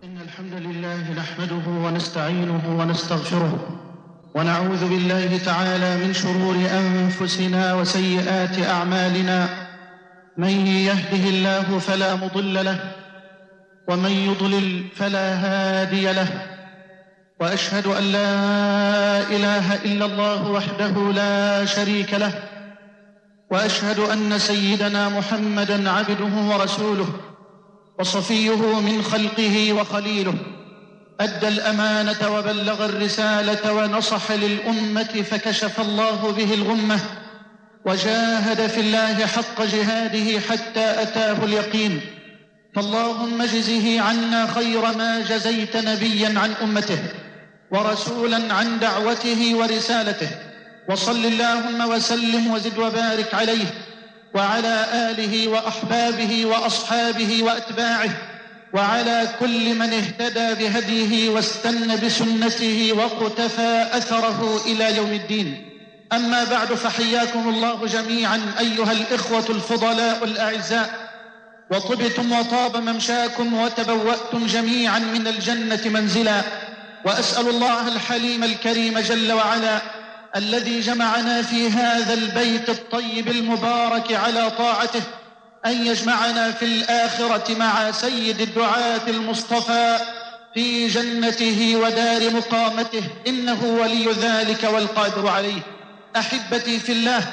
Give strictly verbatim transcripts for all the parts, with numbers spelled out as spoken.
إن الحمد لله نحمده ونستعينه ونستغفره ونعوذ بالله تعالى من شرور أنفسنا وسيئات أعمالنا. من يهده الله فلا مضل له ومن يضلل فلا هادي له، وأشهد أن لا إله إلا الله وحده لا شريك له، وأشهد أن سيدنا محمدًا عبده ورسوله وصفيه من خلقه وخليله، أدى الأمانة وبلغ الرسالة ونصح للأمة فكشف الله به الغمة، وجاهد في الله حق جهاده حتى أتاه اليقين. فاللهم اجزه عنا خير ما جزيت نبيا عن أمته ورسولا عن دعوته ورسالته، وصل اللهم وسلم وزد وبارك عليه وعلى آله وأحبابه وأصحابه وأتباعه وعلى كل من eهتدى بهديه واستنى بسنته واقتفى أثره إلى يوم الدين. أما بعد، فحياكم الله جميعا أيها الإخوة الفضلاء الأعزاء، وطبتم وطاب ممشاكم وتبوأتم جميعا من الجنة منزلا، وأسأل الله الحليم الكريم جل وعلا الذي جمعنا في هذا البيت الطيب المبارك على طاعته أن يجمعنا في الآخرة مع سيد الدعاة المصطفى في جنته ودار مقامته، إنه ولي ذلك والقادر عليه. أحبتي في الله،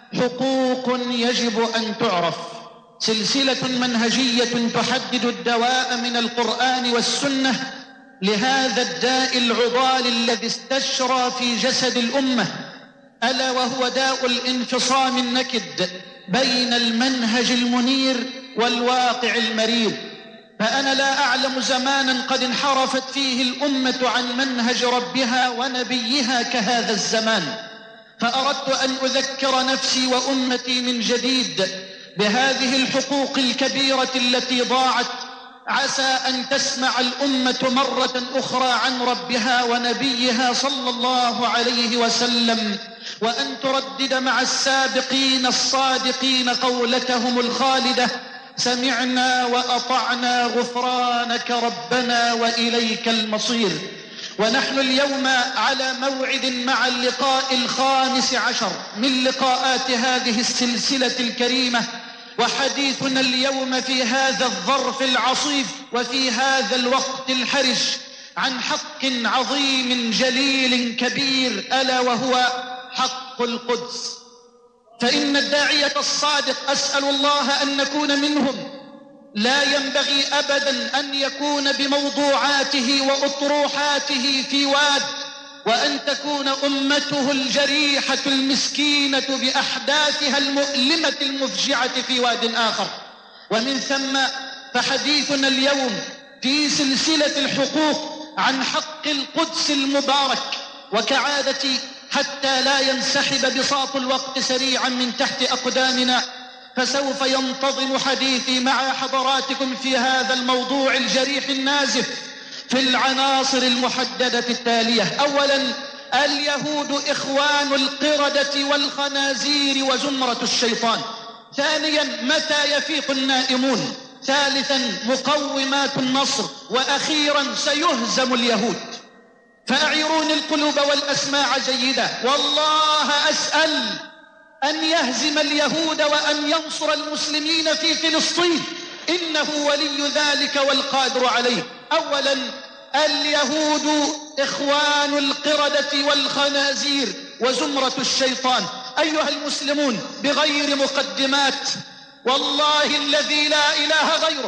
حقوق يجب أن تعرف، سلسلة منهجية تحدد الدواء من القرآن والسنة لهذا الداء العضال الذي استشرى في جسد الأمة، ألا وهو داء الانفصام النكد بين المنهج المنير والواقع المرير. فأنا لا أعلم زمانا قد انحرفت فيه الأمة عن منهج ربها ونبيها كهذا الزمان، فأردت أن أذكر نفسي وأمتي من جديد بهذه الحقوق الكبيرة التي ضاعت. عسى أن تسمع الأمة مرة أخرى عن ربها ونبيها صلى الله عليه وسلم، وأن تردد مع السابقين الصادقين قولتهم الخالدة: سمعنا وأطعنا غفرانك ربنا وإليك المصير. ونحن اليوم على موعد مع اللقاء الخامس عشر من لقاءات هذه السلسلة الكريمة، وحديثنا اليوم في هذا الظرف العصيب وفي هذا الوقت الحرج عن حق عظيم جليل كبير، ألا وهو حق القدس. فإن الداعية الصادق، أسأل الله أن نكون منهم، لا ينبغي أبدا أن يكون بموضوعاته وأطروحاته في واد، وأن تكون أمته الجريحة المسكينة بأحداثها المؤلمة المفجعة في واد آخر. ومن ثم فحديثنا اليوم في سلسلة الحقوق عن حق القدس المبارك. وكعادتي، حتى لا ينسحب بساط الوقت سريعا من تحت أقدامنا، فسوف ينتظم حديثي مع حضراتكم في هذا الموضوع الجريح النازف في العناصر المحددة التالية. أولا، اليهود إخوان القردة والخنازير وزمرة الشيطان. ثانيا، متى يفيق النائمون. ثالثا، مقومات النصر. وأخيرا، سيهزم اليهود. فأعيروني القلوب والأسماع جيدة، والله أسأل أن يهزم اليهود وأن ينصر المسلمين في فلسطين، إنه ولي ذلك والقادر عليه. أولا، اليهود إخوان القردة والخنازير وزمرة الشيطان. أيها المسلمون، بغير مقدمات، والله الذي لا إله غيره،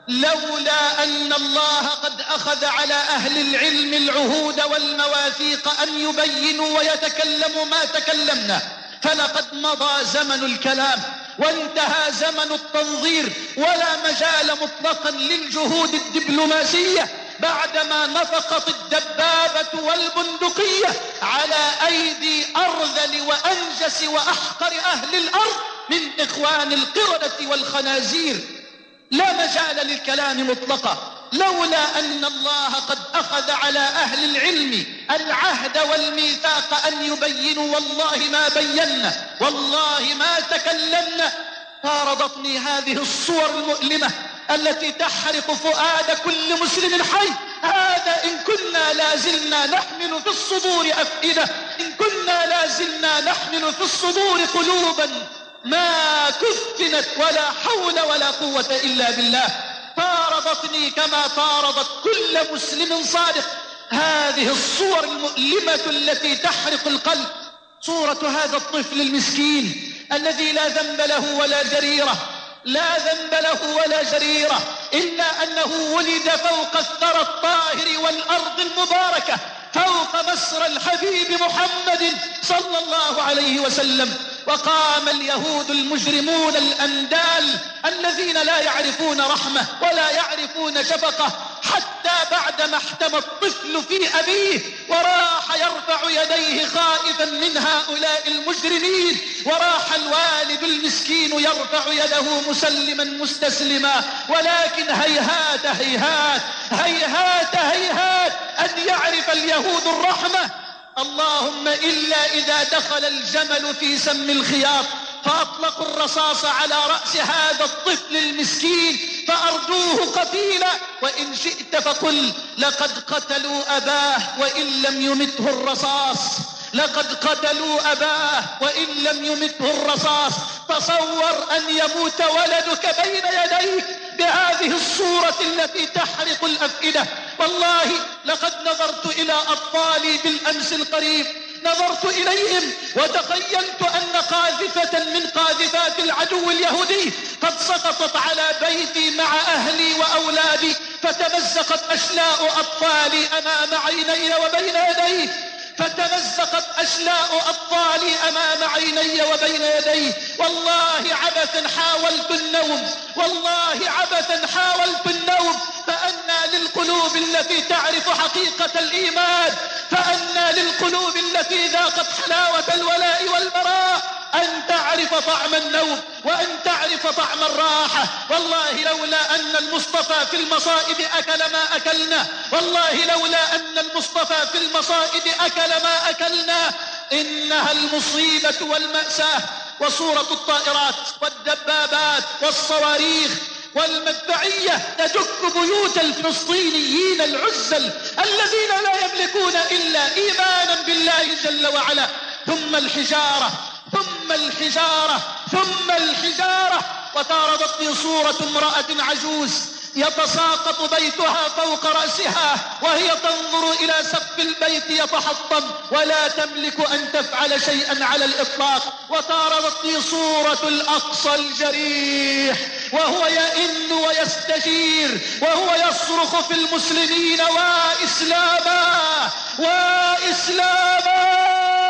لولا أن الله قد أخذ على أهل العلم العهود والمواثيق أن يبينوا ويتكلموا ما تكلمنا، فلقد مضى زمن الكلام وانتهى زمن التنظير، ولا مجال مطلقا للجهود الدبلوماسية بعدما نفقت الدبابة والبندقية على أيدي أرذل وأنجس وأحقر أهل الأرض من إخوان القردة والخنازير. لا مجال للكلام مطلقا، لولا أن الله قد أخذ على أهل العلم العهد والميثاق أن يبينوا، والله ما بينا، والله ما تكلمنا. فارضتني هذه الصور المؤلمة التي تحرق فؤاد كل مسلم حي. هذا إن كنا لازلنا نحمل في الصدور أفئدة، إن كنا لازلنا نحمل في الصدور قلوبا ما كفنت ولا حول ولا قوة إلا بالله. طاردتني كما طاردت كل مسلم صادق هذه الصور المؤلمة التي تحرق القلب. صورة هذا الطفل المسكين الذي لا ذنب له ولا جريرة، لا ذنب له ولا جريرة، إلا أنه ولد فوق الثرى الطاهر والأرض المباركة، فوق مصر الحبيب محمد صلى الله عليه وسلم. وقام اليهود المجرمون الأندال الذين لا يعرفون رحمة ولا يعرفون شفقة، حتى بعدما احتمى الطفل في أبيه وراح يرفع يديه خائفا من هؤلاء المجرمين، وراح الوالد المسكين يرفع يده مسلما مستسلما، ولكن هيهات هيهات هيهات هيهات أن يعرف اليهود الرحمة، اللهم إلا إذا دخل الجمل في سم الخياط فأطلقوا الرصاص على رأس هذا الطفل المسكين فأرجوه قتيلا. وإن شئت فقل لقد قتلوا أباه وإن لم يمته الرصاص، لقد قتلوا أباه وإن لم يمته الرصاص. تصور أن يموت ولدك بين يديك بهذه الصورة التي تحرق الأفئدة. والله لقد نظرت إلى أطفالي بالأمس القريب، نظرت إليهم وتخيلت أن قاذفة من قاذفات العدو اليهودي قد سقطت على بيتي مع أهلي وأولادي، فتمزقت أشلاء أطفالي أمام عيني وبين يدي، فتمزقت أشلاء أطفالي أمام عيني وبين يدي. والله عبثا حاولت النوم، والله عبثا حاولت النوم. فأنى للقلوب التي تعرف حقيقة الإيمان، فأنى للقلوب التي ذاقت حلاوة الولاء والبراء أن تعرف طعم النوم وأن تعرف طعم الراحة. والله لولا أن المصطفى في المصائب أكل ما أكلنا، والله لولا أن المصطفى في المصائب أكل ما أكلنا. إنها المصيبة والمأساة. وصورة الطائرات والدبابات والصواريخ والمدفعية تدك بيوت الفلسطينيين العزل الذين لا يملكون إلا إيمانا بالله جل وعلا. ثم الحجارة ثم الحجارة ثم الحجارة. وطاردتني صورة امرأة عجوز يتساقط بيتها فوق رأسها وهي تنظر إلى سقف البيت يتحطم ولا تملك أن تفعل شيئا على الإطلاق. وطاردتني صورة الأقصى الجريح وهو يئن ويستجير وهو يصرخ في المسلمين: وإسلاما وإسلاما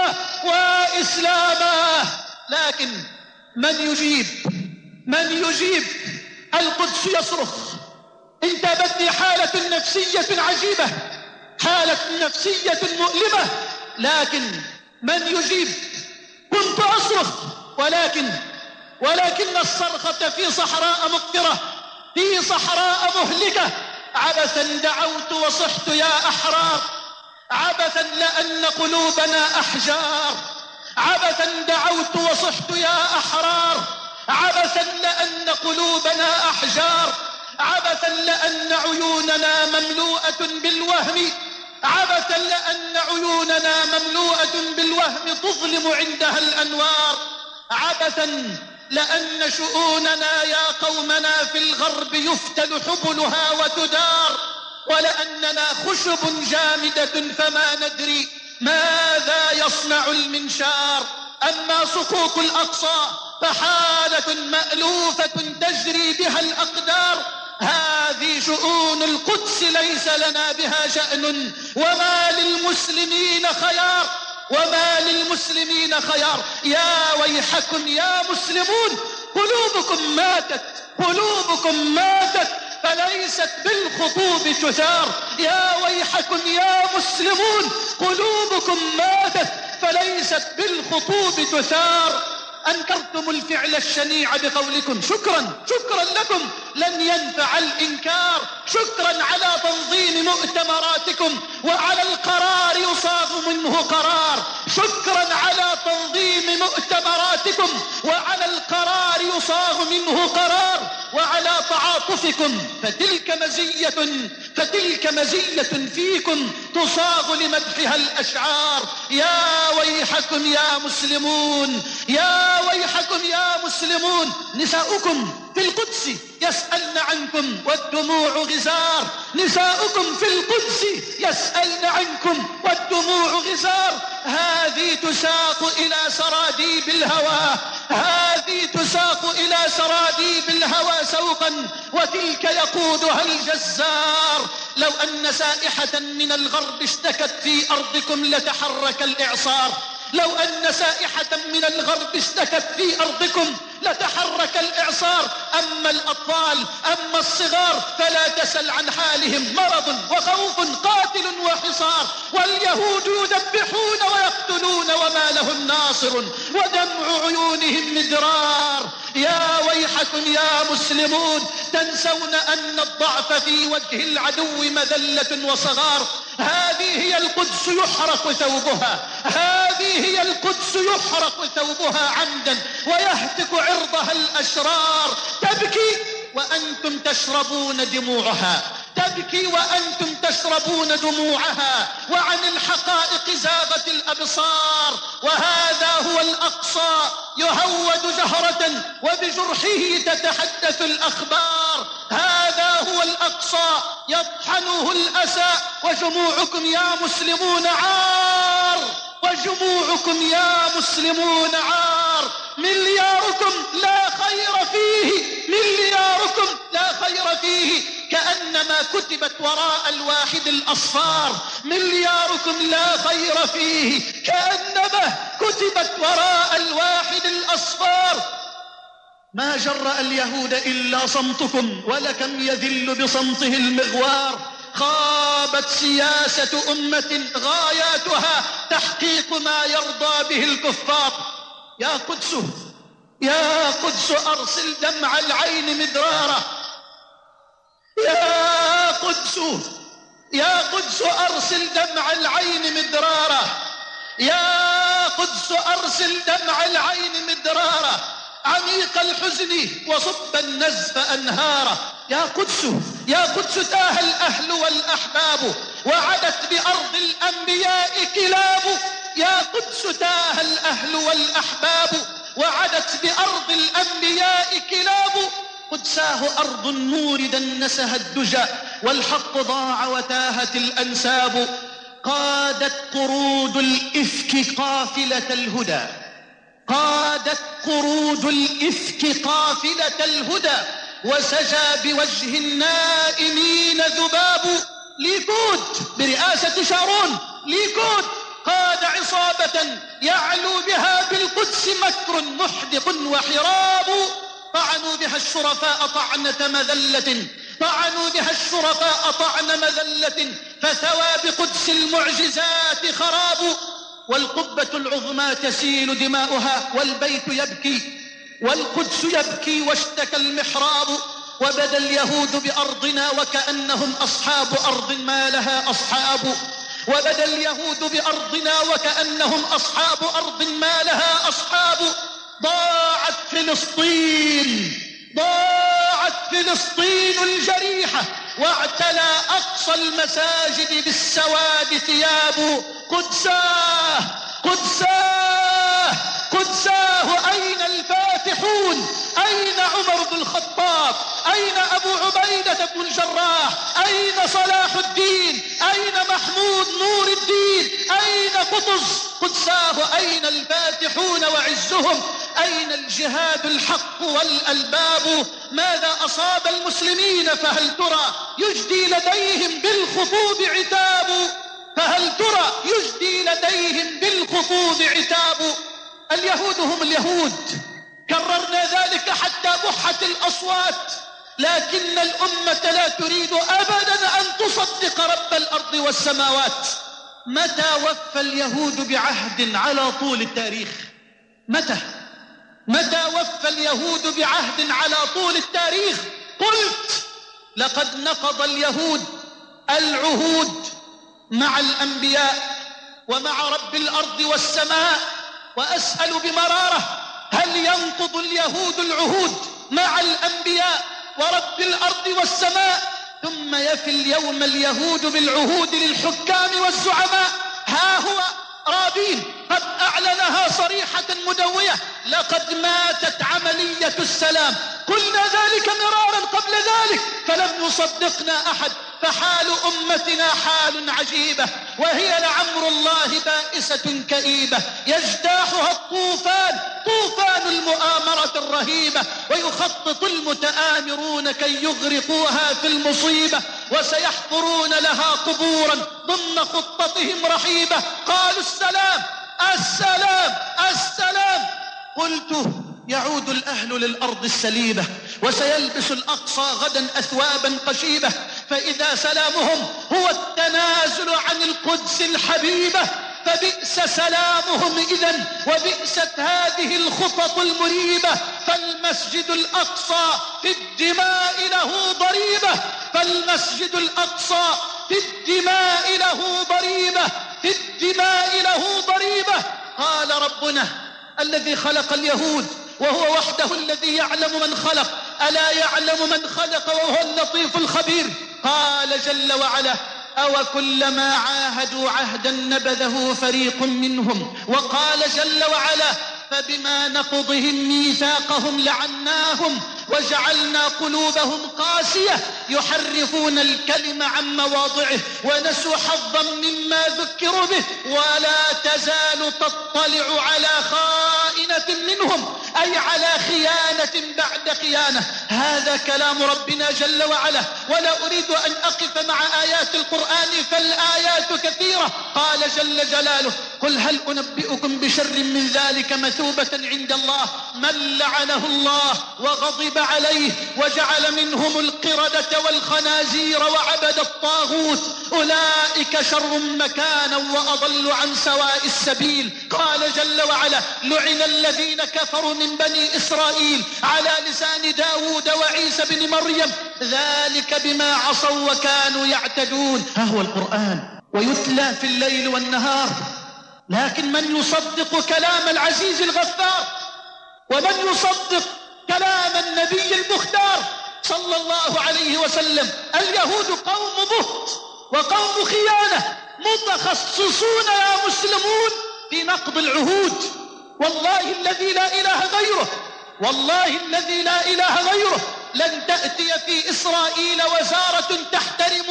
وإسلاما. لكن من يجيب؟ من يجيب؟ القدس يصرخ. انتابتني حالة نفسية عجيبة، حالة نفسية مؤلمة، لكن من يجيب؟ كنت أصرخ ولكن ولكن الصرخة في صحراء مقفرة، في صحراء مهلكة. عبثا دعوت وصحت يا أحرار، عبثا لأن قلوبنا أحجار، عبثا دعوت وصحت يا أحرار، عبثا لأن قلوبنا أحجار، عبثا لأن عيوننا مملوءة بالوهم، عبثا لأن عيوننا مملوءة بالوهم تظلم عندها الأنوار، عبثا لأن شؤوننا يا قومنا في الغرب يفتل حبلها وتدار، ولأننا خشب جامدة فما ندري ماذا يصنع المنشار. أما سقوط الأقصى فحالة مألوفة تجري بها الأقدار. هذه شؤون القدس ليس لنا بها شأن، وما للمسلمين خيار، وما للمسلمين خيار. يا ويحكم يا مسلمون، قلوبكم ماتت، قلوبكم ماتت فليست بالخطوب تثار. يا ويحكم يا مسلمون، قلوبكم ماتت فليست بالخطوب تثار. أنكرتم الفعل الشنيع بقولكم شكرا شكرا لكم، لن ينفع الإنكار. شكرا على تنظيم مؤتمراتكم وعلى القرار يصاغ منه قرار. شكرا على تنظيم مؤتمراتكم وعلى القرار يصاغ منه قرار، وعلى تعاطفكم، فتلك مزية فتلك مزية فيكم تصاغ لمدحها الأشعار. يا ويحكم يا مسلمون، يا ويحكم يا مسلمون، نساؤكم في القدس يسألن عنكم والدموع غزار. نساؤكم في القدس يسألن عنكم والدموع غزار. هذه تساق إلى سراديب الهوى، هذه تساق إلى سراديب الهوى سوقا، وتلك يقودها الجزار. لو أن سائحة من الغرب اشتكت في أرضكم لتحرك الإعصار. لو أن سائحة من الغرب اشتكت في أرضكم لتحرك الإعصار. أما الأطفال أما الصغار فلا تسل عن حالهم، مرض وخوف قاتل وحصار. واليهود يذبحون ويقتلون وما لهم ناصر، ودمع عيونهم مدرار. يا ويحكم يا مسلمون، تنسون أن الضعف في وجه العدو مذلة وصغار. هذه هي القدس يحرق ثوبها، هذه هي القدس يحرق ثوبها عمدا ويهتك عرضها الأشرار. تبكي وأنتم تشربون دموعها، تبكي وأنتم تشربون دموعها، وعن الحقائق زاغت الأبصار. وهذا هو الأقصى يهود جهرة وبجرحه تتحدث الأخبار. هذا هو الأقصى يطحنه الأسى، وجموعكم يا مسلمون عار، وجموعكم يا مسلمون عار. ملياركم لا خير فيه، ملياركم لا خير فيه، كأنما كتبت وراء الواحد الأصفار. ملياركم لا خير فيه، كأنما كتبت وراء الواحد الأصفار. ما جرأ اليهود إلا صمتكم، ولكم يذل بصمته المغوار. خابت سياسة أمة غاياتها تحقيق ما يرضى به الكفار. يا قدس يا قدس أرسل دمع العين مدرارا. يا قدس يا قدس أرسل دمع العين مدرارا. يا قدس أرسل دمع العين مدرارا، عميق الحزن وصب النزف أنهارا. يا قدس يا قدس تاه الأهل والأحباب، وعدت بأرض الأنبياء كلاب. يا قدس تاه الأهل والأحباب، وعدت بأرض الأنبياء كلاب. قدساه أرض النور دنسها الدجى، والحق ضاع وتاهت الأنساب. قادت قرود الإفك قافلة الهدى، قادت قرود الإفك قافلة الهدى، وسجى بوجه النائمين ذباب. ليكود برئاسة شارون، ليكود قاد عصابة يعلو بها بالقدس مكر محدق وحراب. طعنوا بها الشرفاء طعنة مذلة، طعنوا بها الشرفاء طعن مذلة، فثوى بقدس المعجزات خراب. والقبة العظمى تسيل دماؤها، والبيت يبكي والقدس يبكي، واشتكى المحراب. وبدا اليهود بأرضنا وكأنهم أصحاب أرض ما لها أصحاب. وبدا اليهود بأرضنا وكأنهم أصحاب أرض ما لها أصحاب. ضاعت فلسطين، ضاعت فلسطين الجريحة، واعتلى أقصى المساجد بالسواد ثياب. قدساه قدساه قدساه أين الفاتحون؟ أين عمر بن الخطاب؟ أين أبو عبيدة بن الجراح؟ أين صلاح الدين؟ أين محمود نور الدين؟ أين قطز؟ قدساه أين الفاتحون وعزهم؟ أين الجهاد الحق والألباب؟ ماذا أصاب المسلمين فهل ترى يجدي لديهم بالخطوب عتاب؟ فهل ترى يجدي لديهم بالخطوب عتاب؟ اليهود هم اليهود، كررنا ذلك حتى بحت الأصوات، لكن الأمة لا تريد أبدا أن تصدق رب الأرض والسماوات. متى وفى اليهود بعهد على طول التاريخ؟ متى؟ متى وفى اليهود بعهد على طول التاريخ؟ قلت لقد نقض اليهود العهود مع الأنبياء ومع رب الأرض والسماء. وأسأل بمرارة، هل ينقض اليهود العهود مع الأنبياء ورب الأرض والسماء ثم يفي اليوم اليهود بالعهود للحكام والزعماء؟ ها هو رابين قد أعلنها صريحة مدوية: لقد ماتت عملية السلام. قلنا ذلك مرارا قبل ذلك فلم يصدقنا أحد. فحال أمتنا حال عجيبة، وهي لعمر الله بائسة كئيبة يجتاحها الطوفان، طوفان المؤامرة الرهيبة، ويخطط المتآمرون كي يغرقوها في المصيبة، وسيحفرون لها قبورا ضمن خطتهم رحيبة. قالوا السلام السلام السلام. قلت يعود الأهل للأرض السليبة، وسيلبس الأقصى غدا أثوابا قشيبة، فإذا سلامهم هو التنازل عن القدس الحبيبة فبئس سلامهم إذن، وبئست هذه الخطط المريبة. فالمسجد الأقصى في الدماء له ضريبة، فالمسجد الأقصى في الدماء له ضريبة، في الدماء له ضريبة. قال ربنا الذي خلق اليهود وهو وحده الذي يعلم من خلق، ألا يعلم من خلق وهو اللطيف الخبير؟ قال جل وعلا: أو كلما عاهدوا عهدا نبذه فريق منهم. وقال جل وعلا: فبما نقضهم ميثاقهم لعناهم وجعلنا قلوبهم قاسية يحرفون الكلم عن مواضعه ونسوا حظا مما ذكروا به ولا تزال تطلع على خائنة منهم، أي على خيانة بعد خيانة. هذا كلام ربنا جل وعلا. ولا أريد أن أقف مع آيات القرآن فالآيات كثيرة. قال جل جلاله: قل هل أنبئكم بشر من ذلك مثوبة عند الله من لعنه الله وغضب عليه وجعل منهم القردة والخنازير وعبد الطاغوت أولئك شر مكانا وأضل عن سواء السبيل. قال جل وعلا: لعن الذين كفروا من بني إسرائيل على لسان داود وعيسى بن مريم ذلك بما عصوا وكانوا يعتدون. ها هو القرآن ويتلى في الليل والنهار، لكن من يصدق كلام العزيز الغفار ومن يصدق كلام النبي المختار صلى الله عليه وسلم؟ اليهود قوم بهت وقوم خيانة، متخصصون يا مسلمون في نقض العهود. والله الذي لا إله غيره، والله الذي لا إله غيره، لن تأتي في إسرائيل وزارة تحترم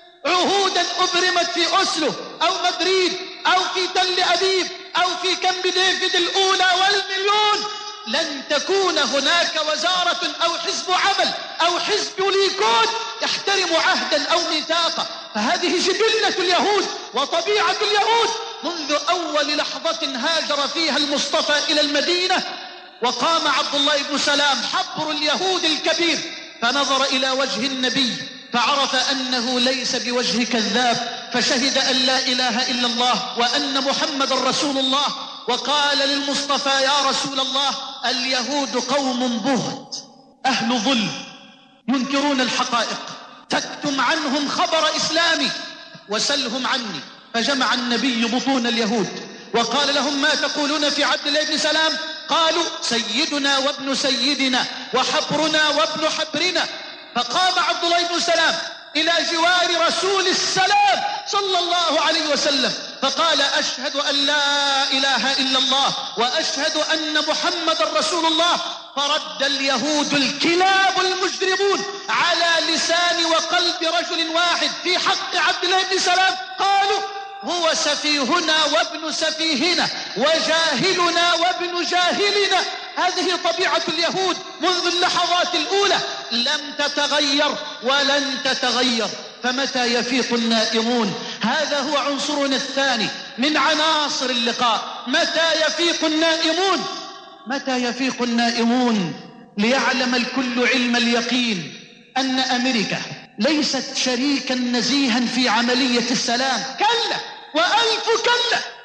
عهودا أبرمت في أوسلو أو مدريد أو في تل أبيب أو في كامب ديفيد الأولى والمليون. لن تكون هناك وزارة أو حزب عمل أو حزب ليكود يحترم عهدا أو ميثاقا. فهذه جبلة اليهود وطبيعة اليهود. منذ أول لحظة هاجر فيها المصطفى إلى المدينة وقام عبد الله بن سلام حبر اليهود الكبير، فنظر إلى وجه النبي فعرف أنه ليس بوجه كذاب، فشهد أن لا إله إلا الله وأن محمد رسول الله، وقال للمصطفى: يا رسول الله، اليهود قوم بهت أهل ظلم ينكرون الحقائق، تكتم عنهم خبر إسلامي وسلهم عني. فجمع النبي بطون اليهود وقال لهم: ما تقولون في عبد الله بن سلام؟ قالوا: سيدنا وابن سيدنا وحبرنا وابن حبرنا. فقام عبد الله بن سلام إلى جوار رسول السلام صلى الله عليه وسلم فقال: أشهد أن لا إله إلا الله وأشهد أن محمد رسول الله. فرد اليهود الكلاب المجرمون على لسان وقلب رجل واحد في حق عبد الله بن سلام قالوا: هو سفيهنا وابن سفيهنا وجاهلنا وابن جاهلنا. هذه طبيعة اليهود منذ اللحظات الأولى، لم تتغير ولن تتغير. فمتى يفيق النائمون؟ هذا هو عنصرنا الثاني من عناصر اللقاء. متى يفيق النائمون؟ متى يفيق النائمون ليعلم الكل علم اليقين أن أمريكا ليست شريكا نزيها في عملية السلام، كلا وألف كلا.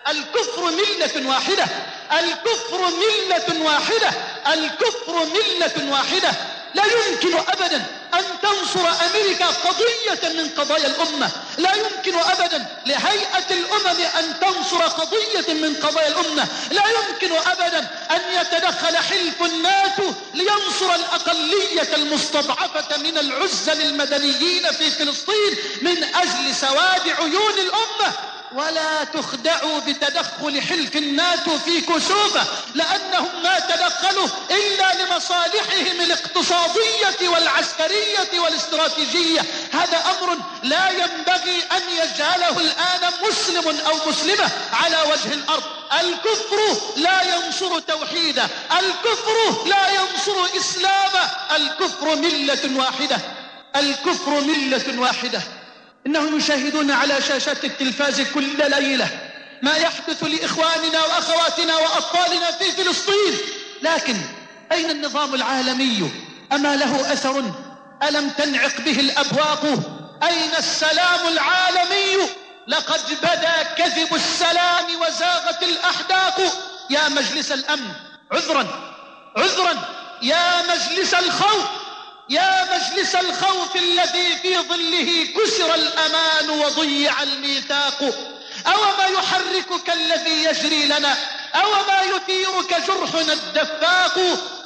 الكفر ملة واحدة، الكفر ملة واحدة، الكفر ملة واحدة. لا يمكن أبدا أن تنصر أمريكا قضية من قضايا الأمة، لا يمكن أبدا لهيئة الأمم أن تنصر قضية من قضايا الأمة، لا يمكن أبدا أن يتدخل حلف الناتو لينصر الأقلية المستضعفة من العزل المدنيين في فلسطين من أجل سواد عيون الأمة. ولا تخدعوا بتدخل حلف الناتو في كسوفة، لأنهم ما تدخلوا إلا لمصالحهم الاقتصادية والعسكرية والاستراتيجية. هذا أمر لا ينبغي أن يجعله الآن مسلم أو مسلمة على وجه الأرض. الكفر لا ينصر توحيدا، الكفر لا ينصر إسلاما، الكفر ملة واحدة، الكفر ملة واحدة. إنهم يشاهدون على شاشات التلفاز كل ليلة ما يحدث لإخواننا وأخواتنا وأطفالنا في فلسطين، لكن أين النظام العالمي؟ أما له أثر؟ ألم تنعق به الأبواق؟ أين السلام العالمي؟ لقد بدا كذب السلام وزاغت الأحداق. يا مجلس الأمن عذرا عذرا، يا مجلس الخوف، يا مجلس الخوف الذي في ظله كسر الأمان وضيع الميثاق. أوما يحركك الذي يجري لنا، أوما يثيرك جرحنا الدفاق.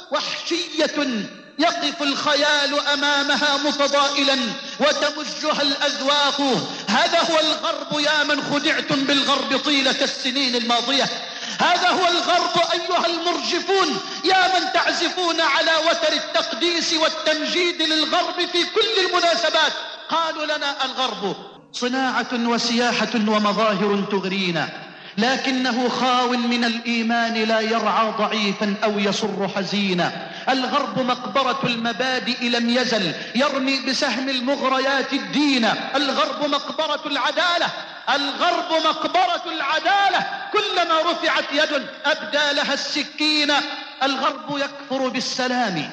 وحشية يقف الخيال أمامها متضائلا وتمجها الأذواق. هذا هو الغرب يا من خدعتم بالغرب طيلة السنين الماضية، هذا هو الغرب أيها المرجفون يا من تعزفون على وتر التقديس والتمجيد للغرب في كل المناسبات. قالوا لنا الغرب صناعة وسياحة ومظاهر تغرينا، لكنه خاو من الإيمان لا يرعى ضعيفا أو يصر حزينا. الغرب مقبرة المبادئ لم يزل يرمي بسهم المغريات الدين. الغرب مقبرة العدالة، الغرب مقبرة العدالة، كلما رفعت يد أبدى لها السكين. الغرب يكفر بالسلام،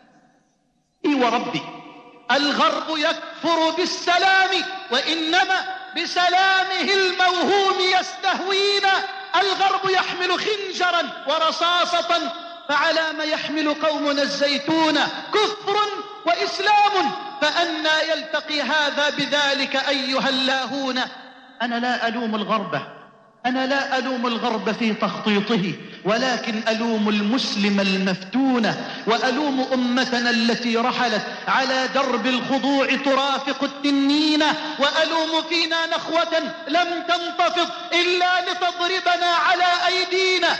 إي وربي الغرب يكفر بالسلام، وإنما بسلامه الموهوم يستهوينا. الغرب يحمل خنجرا ورصاصة، فعلى ما يحمل قومنا الزيتون؟ كفر وإسلام، فأنى يلتقي هذا بذلك أيها اللاهون؟ أنا لا ألوم الغرب، أنا لا ألوم الغرب في تخطيطه، ولكن ألوم المسلم المفتون، وألوم أمتنا التي رحلت على درب الخضوع ترافق التنين، وألوم فينا نخوة لم تنتفض إلا لتضربنا على أيدينا.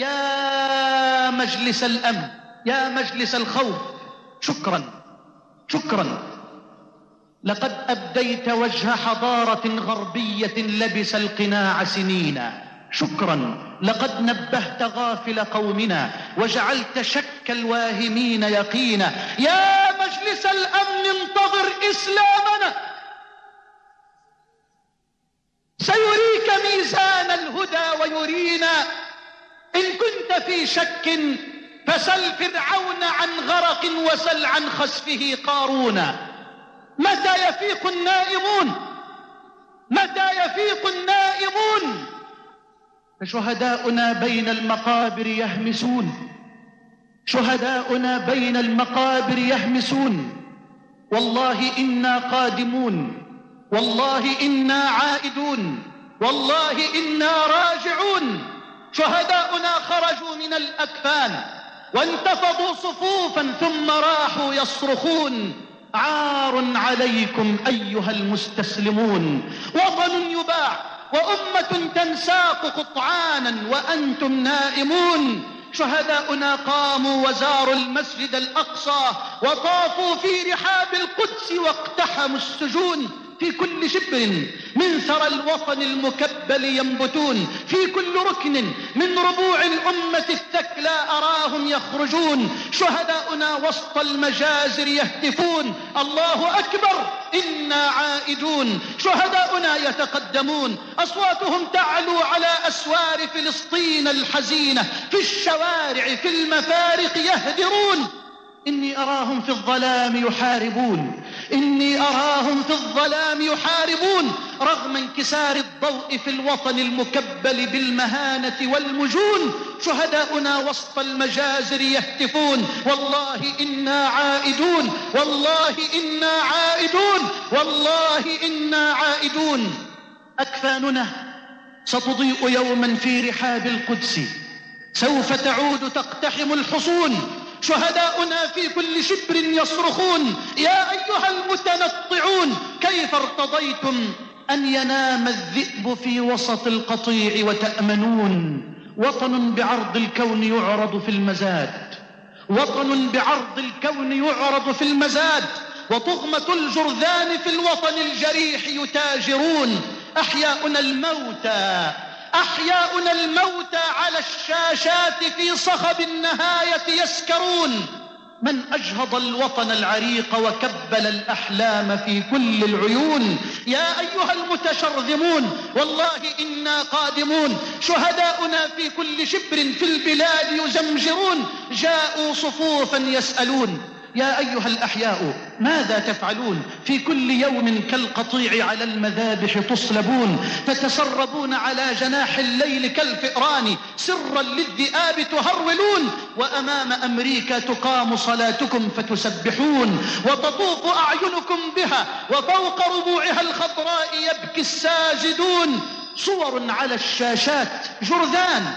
يا مجلس الأمن، يا مجلس الخوف، شكرا شكرا، لقد أبديت وجه حضارة غربية لبس القناع سنين. شكرا، لقد نبهت غافل قومنا وجعلت شك الواهمين يقينا. يا مجلس الأمن انتظر إسلامنا، سيريك ميزان الهدى ويرينا. إن كنت في شك فسل فرعون عن غرق وسل عن خسفه قارون. متى يفيق النائمون؟ متى يفيق النائمون؟ فشهداؤنا بين المقابر يهمسون، شهداؤنا بين المقابر يهمسون. والله إنا قادمون، والله إنا عائدون، والله إنا راجعون. شهداؤنا خرجوا من الأكفان وانتفضوا صفوفا ثم راحوا يصرخون: عار عليكم أيها المستسلمون. وطن يباع وأمة تنساق قطعانا وأنتم نائمون. شهداؤنا قاموا وزاروا المسجد الأقصى وطافوا في رحاب القدس واقتحموا السجون. في كل شبر من ثرى الوطن المكبل ينبتون، في كل ركن من ربوع الأمة الثكلى أراهم يخرجون. شهداؤنا وسط المجازر يهتفون: الله أكبر إنا عائدون. شهداؤنا يتقدمون، أصواتهم تعلو على أسوار فلسطين الحزينة، في الشوارع في المفارق يهدرون. إني أراهم في الظلام يحاربون، إني أراهم في الظلام يحاربون رغم انكسار الضوء في الوطن المكبل بالمهانة والمجون. شهداؤنا وسط المجازر يهتفون والله إنا عائدون، والله إنا عائدون، والله إنا عائدون. أكفاننا ستضيء يوما في رحاب القدس، سوف تعود تقتحم الحصون. شهداؤنا في كل شبر يصرخون يا أيها المتنطعون كيف ارتضيتم أن ينام الذئب في وسط القطيع وتأمنون. وطن بعرض الكون يعرض في المزاد، وطن بعرض الكون يعرض في المزاد، وطغمة الجرذان في الوطن الجريح يتاجرون. أحياؤنا الموتى، أحياؤنا الموتى على الشاشات في صخب النهاية يسكرون. من أجهض الوطن العريق وكبل الأحلام في كل العيون. يا أيها المتشرذمون والله إنا قادمون. شهداؤنا في كل شبر في البلاد يزمجرون، جاءوا صفوفا يسألون يا أيها الأحياء ماذا تفعلون؟ في كل يوم كالقطيع على المذابح تصلبون، تتسربون على جناح الليل كالفئران، سرا للذئاب تهرولون، وأمام أمريكا تقام صلاتكم فتسبحون، وتطوف أعينكم بها، وفوق ربوعها الخضراء يبكي الساجدون. صور على الشاشات، جرذان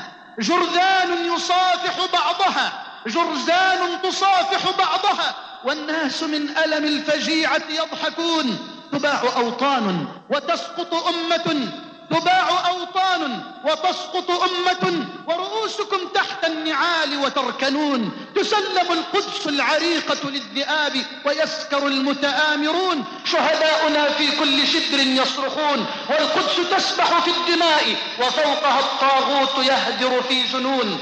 جرذان يصافح بعضها، جرذان تصافح بعضها، والناس من ألم الفجيعة يضحكون. تباع أوطان وتسقط أمة، تباع أوطان وتسقط أمة، ورؤوسكم تحت النعال وتركنون. تسلم القدس العريقة للذئاب ويسكر المتآمرون. شهداؤنا في كل شبر يصرخون، والقدس تسبح في الدماء وفوقها الطاغوت يهدر في جنون.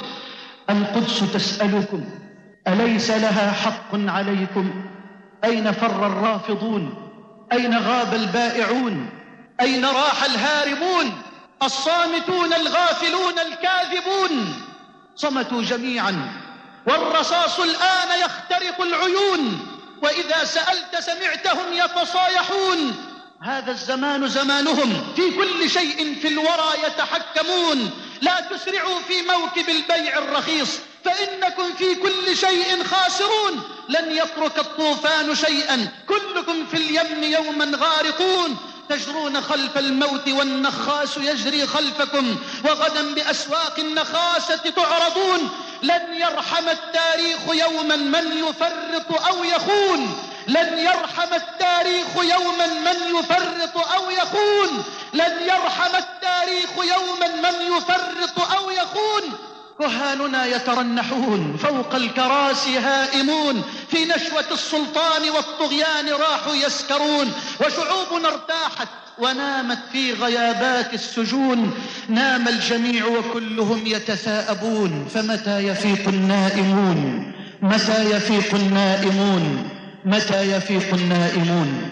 القدس تسألكم أليس لها حق عليكم؟ أين فر الرافضون؟ أين غاب البائعون؟ أين راح الهاربون؟ الصامتون الغافلون الكاذبون صمتوا جميعا، والرصاص الآن يخترق العيون، وإذا سألت سمعتهم يتصايحون. هذا الزمان زمانهم، في كل شيء في الورى يتحكمون. لا تسرعوا في موكب البيع الرخيص فإنكم في كل شيء خاسرون. لن يترك الطوفان شيئا، كلكم في اليم يوما غارقون. تجرون خلف الموت والنخاس يجري خلفكم، وغدا بأسواق النخاسة تعرضون. لن يرحم التاريخ يوما من يفرط أو يخون، لن يرحم التاريخ يوما من يفرط أو يخون، لن يرحم التاريخ يوما من يفرط أو يخون. كهاننا يترنحون فوق الكراسي هائمون، في نشوة السلطان والطغيان راحوا يسكرون. وشعوبنا ارتاحت ونامت في غيابات السجون. نام الجميع وكلهم يتثاءبون، فمتى يفيق النائمون؟ متى يفيق النائمون؟ متى يفيق النائمون؟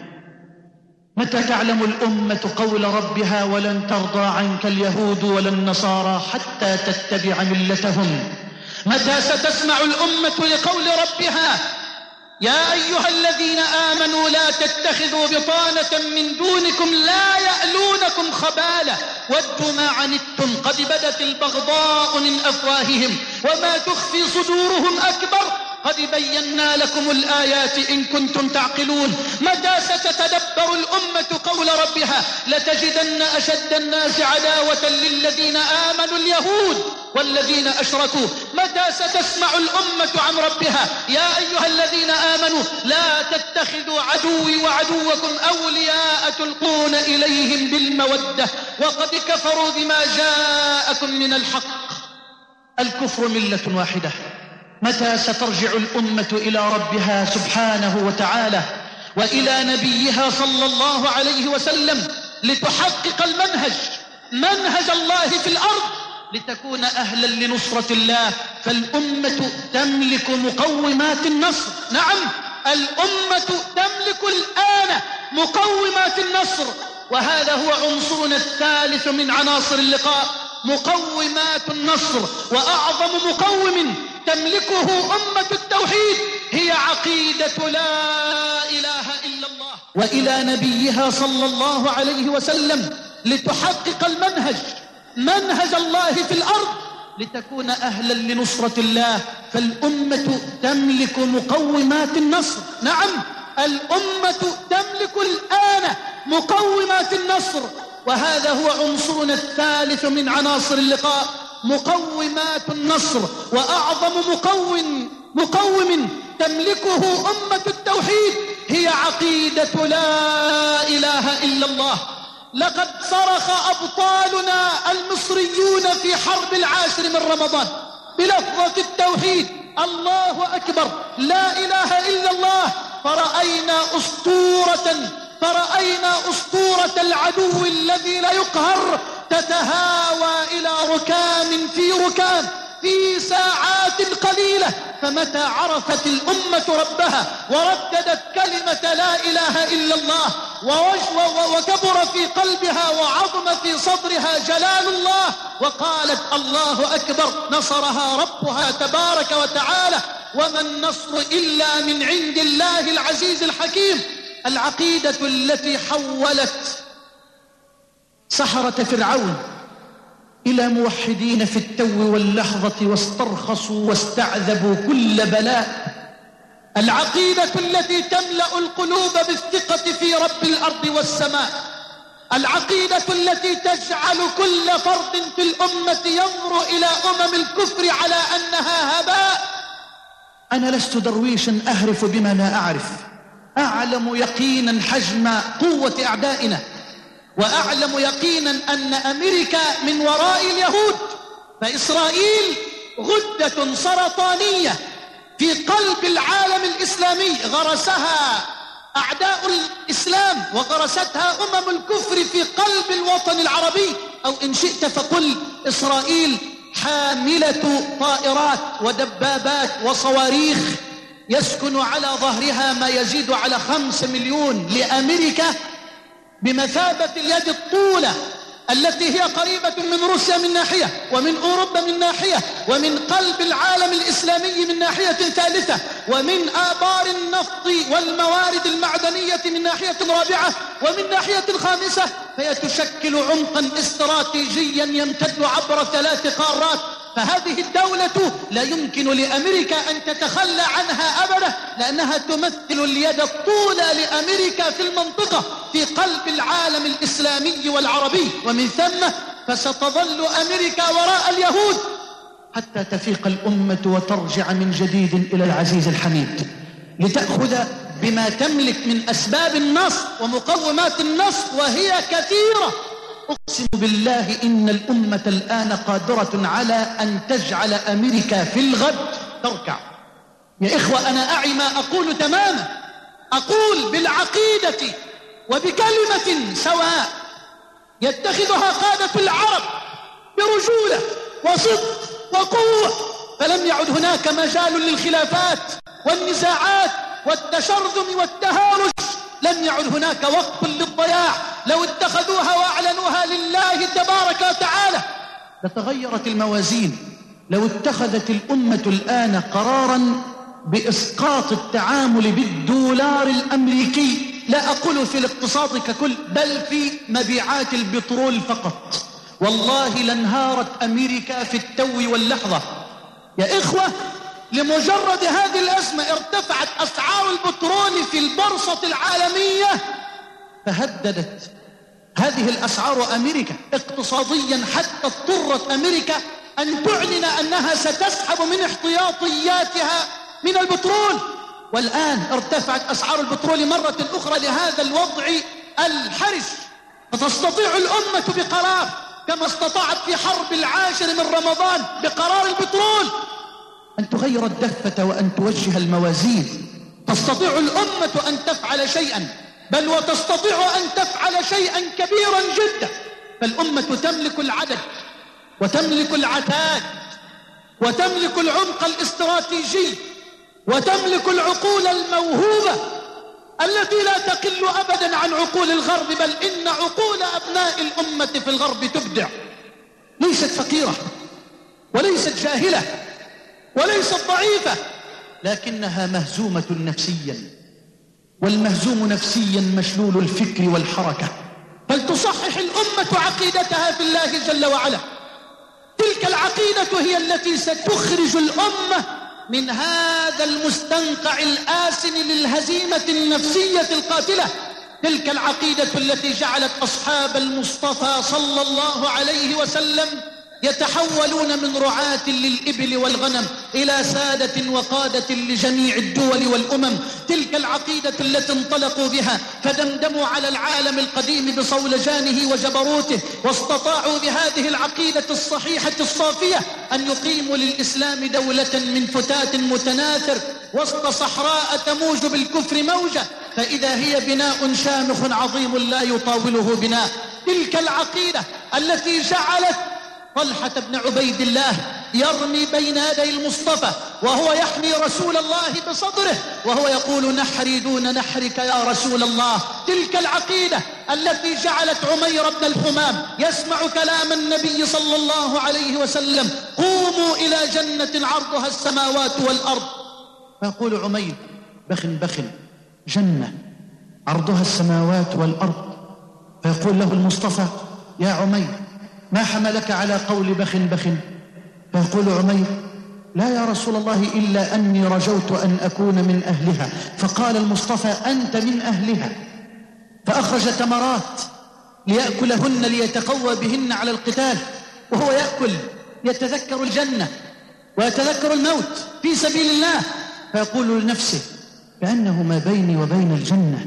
متى تعلم الأمة قول ربها ولن ترضى عنك اليهود ولا النصارى حتى تتبع ملتهم؟ متى ستسمع الأمة لقول ربها يا أيها الذين آمنوا لا تتخذوا بطانة من دونكم لا يألونكم خبالة ودوا ما عنتم قد بدت البغضاء من أفواههم وما تخفي صدورهم أكبر قد بينا لكم الآيات إن كنتم تعقلون. متى ستتدبر الأمة قول ربها لتجدن أشد الناس عداوة للذين آمنوا اليهود والذين أشركوا؟ متى ستسمع الأمة عن ربها يا أيها الذين آمنوا لا تتخذوا عدوي وعدوكم أولياء تلقون إليهم بالمودة وقد كفروا بما جاءكم من الحق؟ الكفر ملة واحدة. متى سترجع الأمة إلى ربها سبحانه وتعالى وإلى نبيها صلى الله عليه وسلم لتحقق المنهج منهج الله في الأرض لتكون أهلا لنصرة الله؟ فالأمة تملك مقومات النصر. نعم، الأمة تملك الآن مقومات النصر، وهذا هو عنصرنا الثالث من عناصر اللقاء، مقومات النصر. وأعظم مقوم تملكه أمة التوحيد هي عقيدة لا إله إلا الله. وإلى نبيها صلى الله عليه وسلم لتحقق المنهج، منهج الله في الأرض، لتكون أهلا لنصرة الله. فالأمة تملك مقومات النصر. نعم، الأمة تملك الآن مقومات النصر، وهذا هو عنصرنا الثالث من عناصر اللقاء، مقومات النصر. وأعظم مقوم مقوم تملكه أمة التوحيد هي عقيدة لا إله إلا الله. لقد صرخ أبطالنا المصريون في حرب العاشر من رمضان بلفظة التوحيد: الله أكبر، لا إله إلا الله. فرأينا أسطورة فرأينا أسطورة العدو الذي لا يقهر تتهاوى إلى ركام في ركام في ساعات قليلة. فمتى عرفت الأمة ربها ورددت كلمة لا إله إلا الله وكبر في قلبها وعظم في صدرها جلال الله وقالت الله أكبر، نصرها ربها تبارك وتعالى. وما النصر إلا من عند الله العزيز الحكيم. العقيدة التي حولت سحرة فرعون إلى موحدين في التو واللحظة، واسترخصوا واستعذبوا كل بلاء. العقيدة التي تملأ القلوب بالثقة في رب الأرض والسماء. العقيدة التي تجعل كل فرد في الأمة ينظر إلى أمم الكفر على أنها هباء. أنا لست درويشا أهرف بما لا أعرف، أعلم يقينا حجم قوة أعدائنا، وأعلم يقينا أن أمريكا من وراء اليهود. فإسرائيل غدة سرطانية في قلب العالم الإسلامي غرسها أعداء الإسلام وغرستها أمم الكفر في قلب الوطن العربي. أو إن شئت فقل إسرائيل حاملة طائرات ودبابات وصواريخ يسكن على ظهرها ما يزيد على خمس مليون. لأمريكا بمثابة اليد الطولة التي هي قريبة من روسيا من ناحية، ومن أوروبا من ناحية، ومن قلب العالم الإسلامي من ناحية ثالثة، ومن آبار النفط والموارد المعدنية من ناحية رابعة، ومن ناحية خامسة. فهي تشكل عمقا استراتيجيا يمتد عبر ثلاث قارات. فهذه الدولة لا يمكن لأمريكا أن تتخلى عنها أبدا، لأنها تمثل اليد الطولى لأمريكا في المنطقة في قلب العالم الإسلامي والعربي. ومن ثم فستظل أمريكا وراء اليهود حتى تفيق الأمة وترجع من جديد إلى العزيز الحميد، لتأخذ بما تملك من أسباب النصر ومقومات النصر، وهي كثيرة. أقسم بالله إن الأمة الآن قادرة على أن تجعل أمريكا في الغد تركع. يا إخوة، أنا أعي ما أقول تماما، أقول بالعقيدة وبكلمة سواء يتخذها قادة العرب برجولة وصدق وقوة، فلم يعد هناك مجال للخلافات والنزاعات والتشرذم والتهارج. لم يعد هناك وقت للضياع. لو اتخذوها واعلنوها لله تبارك وتعالى لتغيرت الموازين. لو اتخذت الأمة الآن قرارا بإسقاط التعامل بالدولار الأمريكي، لا أقول في الاقتصاد ككل، بل في مبيعات البترول فقط، والله لانهارت أمريكا في التو واللحظة. يا إخوة، لمجرد هذه الأزمة ارتفعت أسعار البترول في البورصة العالمية، فهددت هذه الأسعار أمريكا اقتصاديا، حتى اضطرت أمريكا أن تعلن أنها ستسحب من احتياطياتها من البترول. والآن ارتفعت أسعار البترول مرة أخرى لهذا الوضع الحرج. فتستطيع الأمة بقرار، كما استطاعت في حرب العاشر من رمضان بقرار البترول، أن تغير الدفة وأن توجه الموازين. تستطيع الأمة أن تفعل شيئا، بل وتستطيع أن تفعل شيئا كبيرا جدا. فالأمة تملك العدد وتملك العتاد وتملك العمق الاستراتيجي وتملك العقول الموهوبة التي لا تقل أبدا عن عقول الغرب، بل إن عقول أبناء الأمة في الغرب تبدع. ليست فقيرة وليست جاهلة وليست ضعيفة، لكنها مهزومة نفسيا. والمهزوم نفسيا مشلول الفكر والحركة. فلتصحح الأمة عقيدتها في الله جل وعلا. تلك العقيدة هي التي ستخرج الأمة من هذا المستنقع الآسن للهزيمة النفسية القاتلة. تلك العقيدة التي جعلت أصحاب المصطفى صلى الله عليه وسلم يتحولون من رعاة للإبل والغنم إلى سادة وقادة لجميع الدول والأمم. تلك العقيدة التي انطلقوا بها فدمدموا على العالم القديم بصولجانه وجبروته، واستطاعوا بهذه العقيدة الصحيحة الصافية أن يقيموا للإسلام دولة من فتات متناثر وسط صحراء تموج بالكفر موجة، فإذا هي بناء شامخ عظيم لا يطاوله بناء. تلك العقيدة التي جعلت طلحة بن عبيد الله يرمي بين يدي المصطفى وهو يحمي رسول الله بصدره وهو يقول نحري دون نحرك يا رسول الله. تلك العقيدة التي جعلت عمير بن الحمام يسمع كلام النبي صلى الله عليه وسلم قوموا إلى جنة عرضها السماوات والأرض، فيقول عمير بخ بخ جنة عرضها السماوات والأرض، فيقول له المصطفى يا عمير ما حملك على قول بخ بخ؟ فيقول عمير لا يا رسول الله إلا أني رجوت أن أكون من أهلها. فقال المصطفى أنت من أهلها، فأخرج تمرات ليأكلهن ليتقوى بهن على القتال، وهو يأكل يتذكر الجنة ويتذكر الموت في سبيل الله، فيقول لنفسه كأنه ما بيني وبين الجنة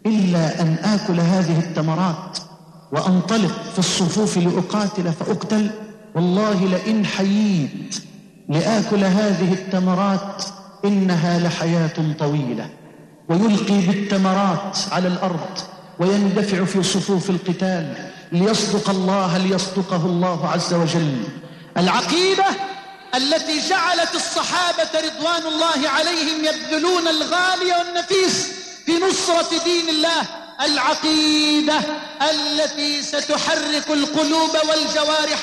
إلا أن آكل هذه التمرات وأنطلق في الصفوف لأقاتل فأقتل، والله لئن حييت لآكل هذه التمرات إنها لحياة طويلة. ويلقي بالتمرات على الأرض ويندفع في صفوف القتال ليصدق الله ليصدقه الله عز وجل. العقيدة التي جعلت الصحابة رضوان الله عليهم يبذلون الغالي والنفيس في نصرة دين الله، العقيدة التي ستحرك القلوب والجوارح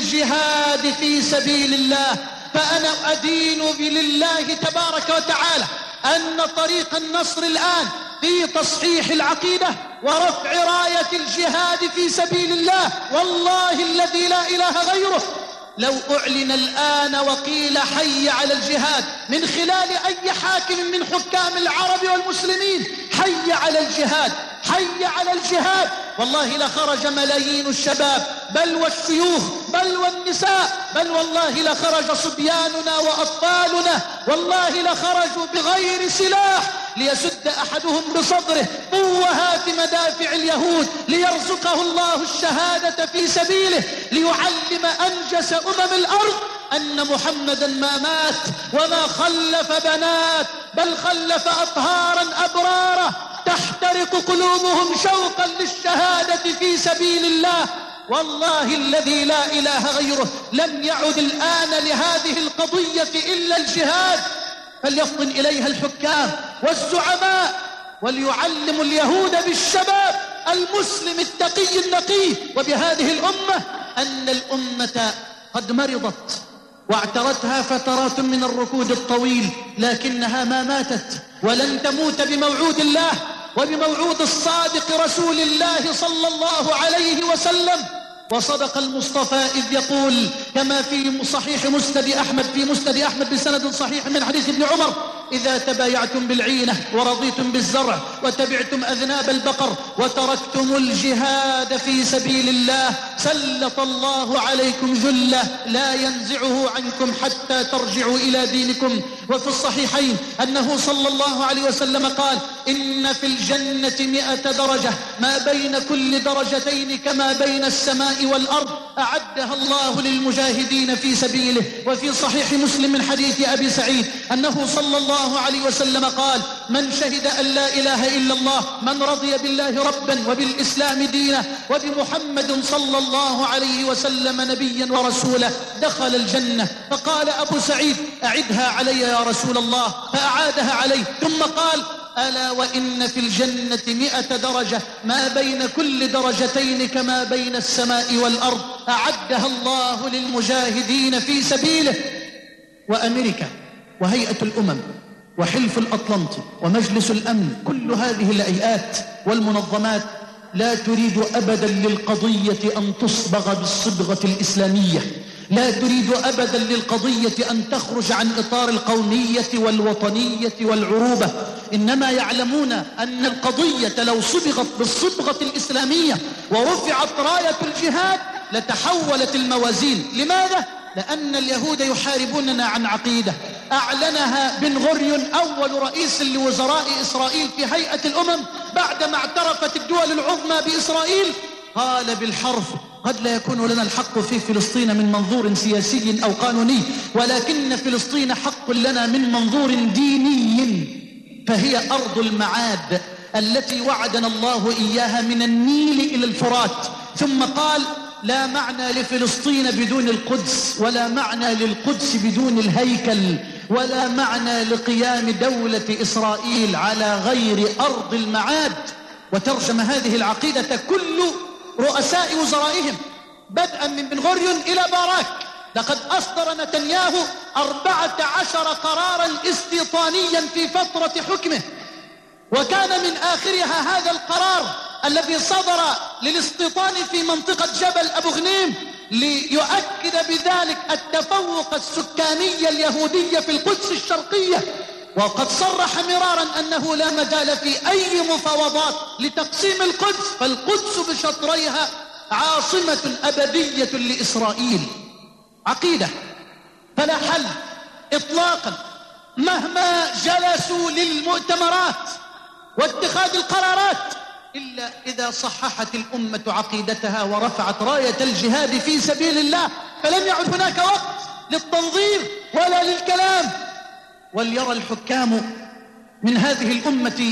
للجهاد في سبيل الله. فأنا أدين لله تبارك وتعالى أن طريق النصر الآن في تصحيح العقيدة ورفع راية الجهاد في سبيل الله، والله الذي لا إله غيره. لو أعلن الآن وقيل حي على الجهاد من خلال أي حاكم من حكام العرب والمسلمين حي على الجهاد حي على الجهاد، والله لخرج ملايين الشباب بل والشيوخ بل والنساء، بل والله لخرج صبياننا وأطفالنا، والله لخرجوا بغير سلاح ليسد أحدهم بصدره قوهات مدافع اليهود ليرزقه الله الشهادة في سبيله، ليعلم أنجس أمم الأرض أن محمدا ما مات وما خلف بنات بل خلف أطهارا أبرارا تحترق قلوبهم شوقا للشهادة في سبيل الله. والله الذي لا إله غيره لم يعد الآن لهذه القضية إلا الجهاد، فليفطن إليها الحكام والزعماء وليعلموا اليهود بالشباب المسلم التقي النقي وبهذه الأمة أن الأمة قد مرضت واعترتها فترات من الركود الطويل، لكنها ما ماتت ولن تموت بموعود الله وبموعود الصادق رسول الله صلى الله عليه وسلم. وصدق المصطفى إذ يقول كما في صحيح مسند أحمد في مسند أحمد بسند صحيح من حديث ابن عمر: إذا تبايعتم بالعينة ورضيتم بالزرع وتبعتم أذناب البقر وتركتم الجهاد في سبيل الله سلط الله عليكم ذلة لا ينزعه عنكم حتى ترجعوا إلى دينكم. وفي الصحيحين أنه صلى الله عليه وسلم قال: إن في الجنة مئة درجة ما بين كل درجتين كما بين السماء والأرض أعدها الله للمجاهدين في سبيله. وفي صحيح مسلم من حديث أبي سعيد أنه صلى الله عليه وسلم قال: من شهد أن لا إله إلا الله، من رضي بالله ربا وبالإسلام دينا وبمحمد صلى الله عليه وسلم نبيا ورسولا دخل الجنة. فقال أبو سعيد: أعدها علي يا رسول الله، فأعادها عليه ثم قال: ألا وإن في الجنة مئة درجة ما بين كل درجتين كما بين السماء والأرض أعدها الله للمجاهدين في سبيله. وأمريكا وهيئة الأمم وحلف الأطلنطي ومجلس الأمن، كل هذه الهيئات والمنظمات لا تريد أبدا للقضية أن تصبغ بالصبغة الإسلامية، لا تريد أبدا للقضية أن تخرج عن إطار القومية والوطنية والعروبة، إنما يعلمون أن القضية لو صبغت بالصبغة الإسلامية ورفعت راية الجهاد لتحولت الموازين. لماذا؟ لأن اليهود يحاربوننا عن عقيدة أعلنها بن غوريون أول رئيس لوزراء إسرائيل في هيئة الأمم بعدما اعترفت الدول العظمى بإسرائيل، قال بالحرف: قد لا يكون لنا الحق في فلسطين من منظور سياسي أو قانوني، ولكن فلسطين حق لنا من منظور ديني، فهي أرض المعاد التي وعدنا الله إياها من النيل إلى الفرات. ثم قال: لا معنى لفلسطين بدون القدس، ولا معنى للقدس بدون الهيكل، ولا معنى لقيام دولة إسرائيل على غير أرض المعاد. وترجم هذه العقيدة كل رؤساء وزرائهم بدءا من بن غوريون إلى باراك. لقد أصدر نتنياهو أربعة عشر قرارا استيطانيا في فترة حكمه، وكان من آخرها هذا القرار الذي صدر للاستيطان في منطقة جبل أبو غنيم ليؤكد بذلك التفوق السكاني اليهودي في القدس الشرقية. وقد صرح مرارا أنه لا مجال في أي مفاوضات لتقسيم القدس، فالقدس بشطريها عاصمة أبدية لإسرائيل. عقيدة فلا حل إطلاقا مهما جلسوا للمؤتمرات واتخاذ القرارات إلا إذا صححت الأمة عقيدتها ورفعت راية الجهاد في سبيل الله، فلم يعد هناك وقت للتنظير ولا للكلام. وليرى الحكام من هذه الأمة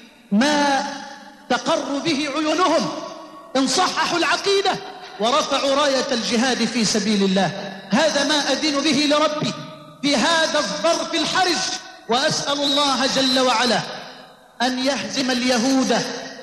ما تقر به عيونهم إن صححوا العقيدة ورفعوا راية الجهاد في سبيل الله. هذا ما أدين به لربي في هذا الظرف الحرج، وأسأل الله جل وعلا أن يهزم اليهود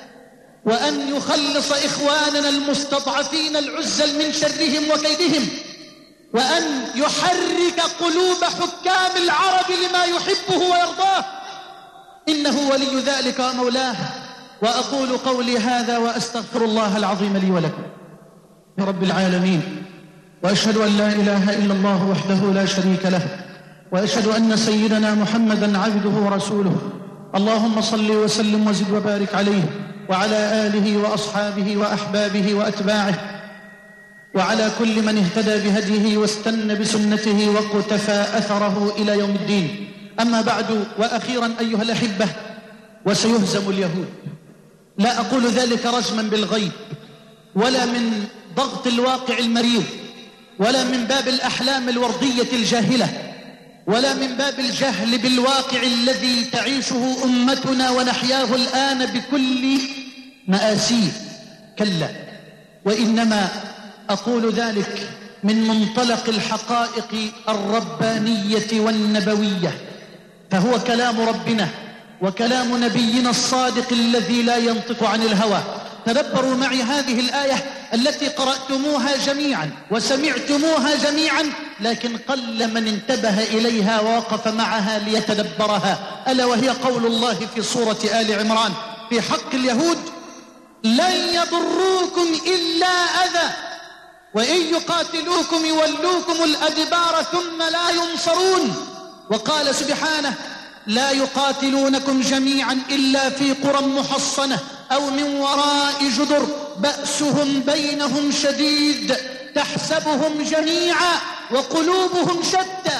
وأن يخلص إخواننا المستضعفين العزل من شرهم وكيدهم، وأن يحرك قلوب حكام العرب لما يحبه ويرضاه، إنه ولي ذلك ومولاه. وأقول قولي هذا وأستغفر الله العظيم لي ولكم يا رب العالمين، وأشهد أن لا إله إلا الله وحده لا شريك له، وأشهد أن سيدنا محمدا عبده ورسوله. اللهم صل وسلم وزد وبارك عليه وعلى آله وأصحابه وأحبابه وأتباعه وعلى كل من اهتدى بهديه واستنى بسنته واقتفى أثره إلى يوم الدين. أما بعد، وأخيرا أيها الأحبة، وسيهزم اليهود. لا أقول ذلك رجما بالغيب ولا من ضغط الواقع المريض ولا من باب الأحلام الوردية الجاهلة ولا من باب الجهل بالواقع الذي تعيشه أمتنا ونحياه الآن بكل مآسيه، كلا، وإنما أقول ذلك من منطلق الحقائق الربانية والنبوية، فهو كلام ربنا وكلام نبينا الصادق الذي لا ينطق عن الهوى. تدبروا معي هذه الآية التي قرأتموها جميعا وسمعتموها جميعا، لكن قل من انتبه إليها ووقف معها ليتدبرها، ألا وهي قول الله في سورة آل عمران في حق اليهود: لن يضروكم إلا أذى وإن يقاتلوكم يولوكم الأدبار ثم لا ينصرون. وقال سبحانه: لا يقاتلونكم جميعا إلا في قرى محصنة أو من وراء جدر بأسهم بينهم شديد تحسبهم جميعا وقلوبهم شتى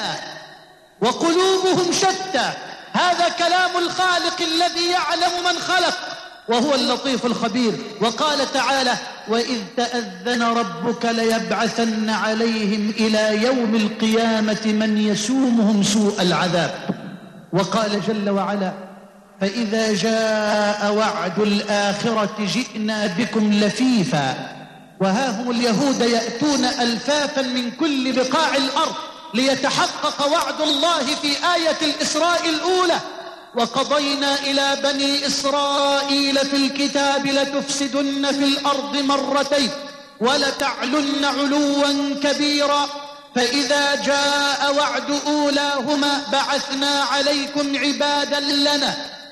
وقلوبهم شتى. هذا كلام الخالق الذي يعلم من خلق وهو اللطيف الخبير. وقال تعالى: وإذ تأذن ربك ليبعثن عليهم إلى يوم القيامة من يسومهم سوء العذاب. وقال جل وعلا: فإذا جاء وعد الآخرة جئنا بكم لفيفا. وها هم اليهود يأتون ألفافا من كل بقاع الأرض ليتحقق وعد الله في آية الإسراء الأولى: وقضينا إلى بني إسرائيل في الكتاب لتفسدن في الأرض مرتين ولتعلن علوا كبيرا. فإذا جاء وعد أولاهما بعثنا عليكم عبادا لنا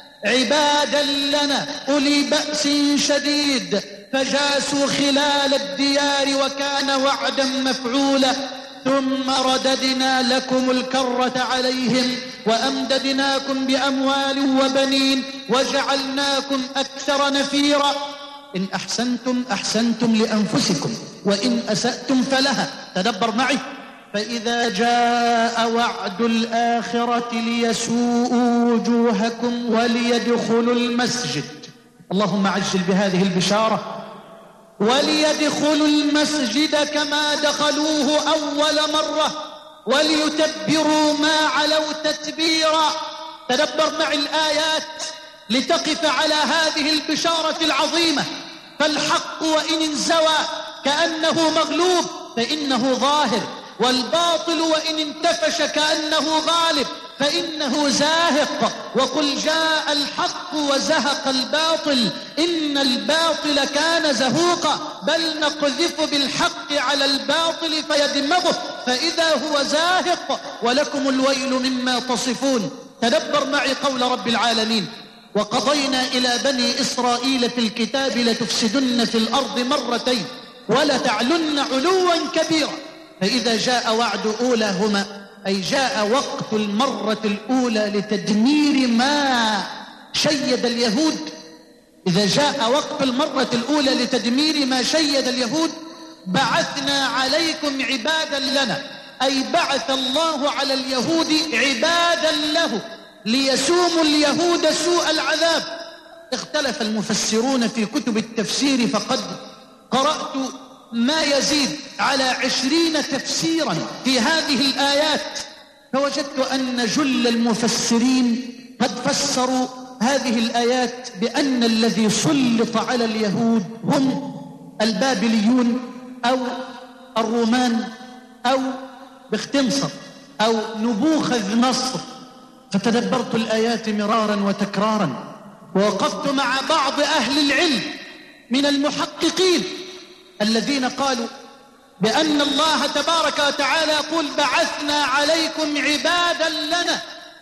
عبادا لنا أولي بأس شديد فجاسوا خلال الديار وكان وعدا مفعولا ثم رددنا لكم الكرة عليهم وأمددناكم بأموال وبنين وجعلناكم أكثر نفيرا إن أحسنتم أحسنتم لأنفسكم وإن أسأتم فلها. تدبر معي. فإذا جاء وعد الآخرة ليسوءوا وجوهكم وليدخلوا المسجد، اللهم عجل بهذه البشارة، وليدخلوا المسجد كما دخلوه أول مرة وليتبروا ما علوا تتبيرا. تدبر معي الآيات لتقف على هذه البشارة العظيمة. فالحق وإن انزوى كأنه مغلوب فإنه ظاهر، والباطل وإن انتفش كأنه غالب فإنه زاهق. وقل جاء الحق وزهق الباطل إن الباطل كان زهوقا بل نقذف بالحق على الباطل فيدمغه فإذا هو زاهق ولكم الويل مما تصفون. تدبر معي قول رب العالمين: وقضينا إلى بني إسرائيل في الكتاب لتفسدن في الأرض مرتين ولتعلن علوا كبيرا. فإذا جاء وعد أولاهما أي جاء وقت المرة الأولى لتدمير ما شيد اليهود. إذا جاء وقت المرة الأولى لتدمير ما شيد اليهود بعثنا عليكم عبادا لنا، أي بعث الله على اليهود عبادا له ليسوموا اليهود سوء العذاب. اختلف المفسرون في كتب التفسير فقد قرأت ما يزيد على عشرين تفسيرا في هذه الآيات، فوجدت أن جل المفسرين قد فسروا هذه الآيات بأن الذي سلط على اليهود هم البابليون أو الرومان أو بختمصر أو نبوخذ نصر. فتدبرت الآيات مرارا وتكرارا ووقفت مع بعض أهل العلم من المحققين الذين قالوا بأن الله تبارك وتعالى يقول بعثنا عليكم عبادا لنا،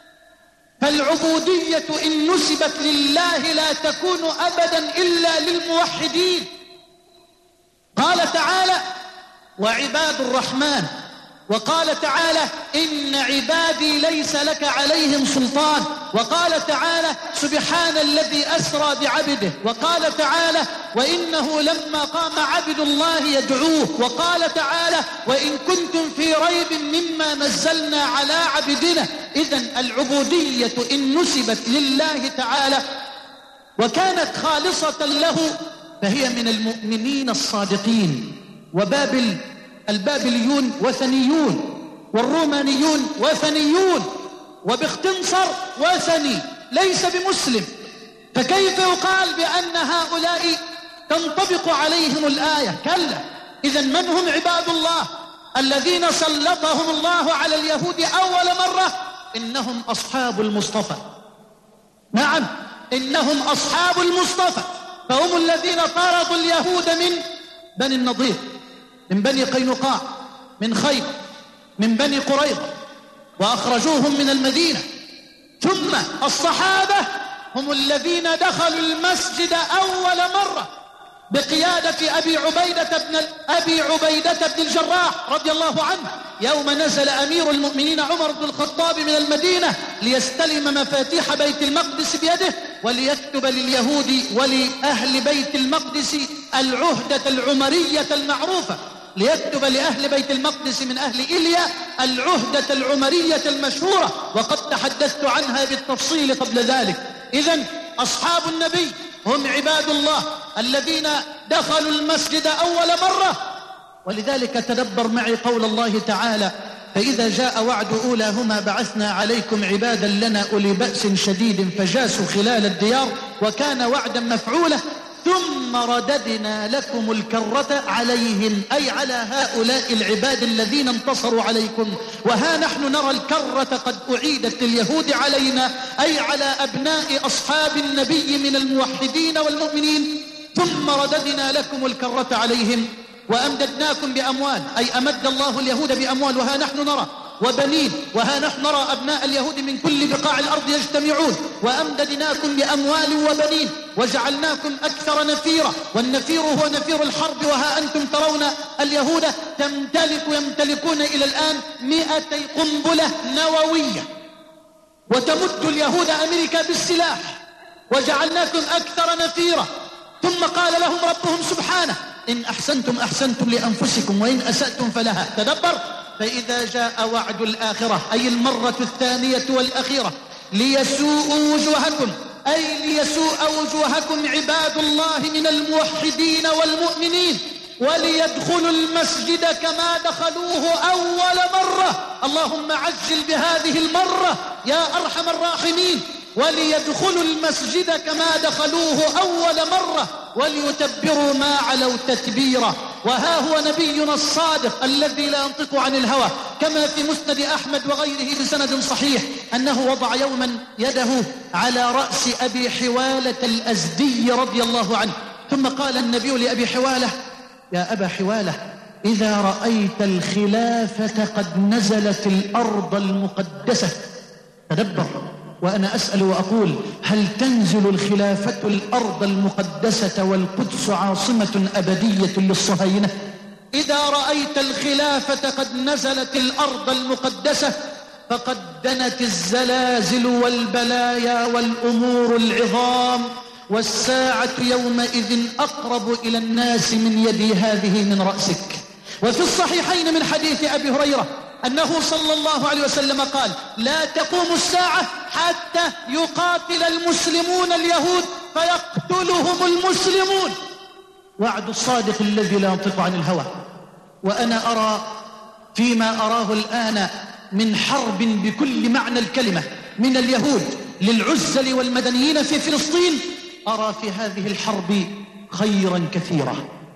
فالعبودية إن نسبت لله لا تكون أبدا إلا للموحدين. قال تعالى وعباد الرحمن، وقال تعالى إن عبادي ليس لك عليهم سلطان، وقال تعالى سبحان الذي أسرى بعبده، وقال تعالى وإنه لما قام عبد الله يدعوه، وقال تعالى وإن كنتم في ريب مما نزلنا على عبدنا. إذن العبودية إن نسبت لله تعالى وكانت خالصة له فهي من المؤمنين الصادقين. وبابل البابليون وثنيون والرومانيون وثنيون وبختنصر وثني ليس بمسلم، فكيف يقال بأن هؤلاء تنطبق عليهم الآية؟ كلا. إذن من هم عباد الله الذين سلطهم الله على اليهود أول مرة؟ إنهم أصحاب المصطفى. نعم إنهم أصحاب المصطفى، فهم الذين طردوا اليهود من بني النضير، من بني قينقاع، من خيبر، من بني قريظة، وأخرجوهم من المدينة. ثم الصحابة هم الذين دخلوا المسجد أول مرة بقيادة أبي عبيدة بن أبي عبيدة بن الجراح رضي الله عنه، يوم نزل أمير المؤمنين عمر بن الخطاب من المدينة ليستلم مفاتيح بيت المقدس بيده وليكتب لليهود ولأهل بيت المقدس العهدة العمرية المعروفة، ليكتب لأهل بيت المقدس من أهل إيليا العهدة العمرية المشهورة، وقد تحدثت عنها بالتفصيل قبل ذلك. إذن أصحاب النبي هم عباد الله الذين دخلوا المسجد أول مرة. ولذلك تدبر معي قول الله تعالى فإذا جاء وعد أولاهما بعثنا عليكم عبادا لنا أولي بأس شديد فجاسوا خلال الديار وكان وعدا مفعولا ثم رددنا لكم الكرة عليهم، أي على هؤلاء العباد الذين انتصروا عليكم. وها نحن نرى الكرة قد أعيدت لليهود علينا، أي على أبناء أصحاب النبي من الموحدين والمؤمنين. ثم رددنا لكم الكرة عليهم وأمددناكم بأموال، أي أمد الله اليهود بأموال، وها نحن نرى، وبنين، وها نحن نرى أبناء اليهود من كل بقاع الأرض يجتمعون، وأمددناكم بأموال وبنين وجعلناكم أكثر نفيرا، والنفير هو نفير الحرب. وها أنتم ترون اليهود تمتلك يمتلكون إلى الآن مئتي قنبلة نووية، وتمد اليهود أمريكا بالسلاح، وجعلناكم أكثر نفيرا. ثم قال لهم ربهم سبحانه: إن أحسنتم أحسنتم لأنفسكم وإن أسأتم فلها. تدبر: فإذا جاء وعد الآخرة، أي المرة الثانية والأخيرة، ليسوءوا وجوهكم، أي ليسوء وجوهكم عباد الله من الموحدين والمؤمنين، وليدخلوا المسجد كما دخلوه أول مرة. اللهم عجل بهذه المرة يا أرحم الراحمين. وليدخلوا المسجد كما دخلوه أول مرة وليتبروا ما علوا تتبيرا. وها هو نبينا الصادق الذي لا ينطق عن الهوى، كما في مسند أحمد وغيره بسند صحيح أنه وضع يوما يده على رأس أبي حوالة الأزدي رضي الله عنه، ثم قال النبي لأبي حوالة: يا أبا حوالة، إذا رأيت الخلافة قد نزلت الأرض المقدسة. تدبر، وأنا أسأل وأقول: هل تنزل الخلافة الأرض المقدسة والقدس عاصمة أبدية للصهاينة؟ إذا رأيت الخلافة قد نزلت الأرض المقدسة فقد دنت الزلازل والبلايا والأمور العظام، والساعة يومئذ أقرب إلى الناس من يدي هذه من رأسك. وفي الصحيحين من حديث أبي هريرة أنه صلى الله عليه وسلم قال: لا تقوم الساعة حتى يقاتل المسلمون اليهود فيقتلهم المسلمون. وعد الصادق الذي لا ينطق عن الهوى. وأنا أرى فيما أراه الآن من حرب بكل معنى الكلمة من اليهود للعزل والمدنيين في فلسطين، أرى في هذه الحرب خيرا كثيرا.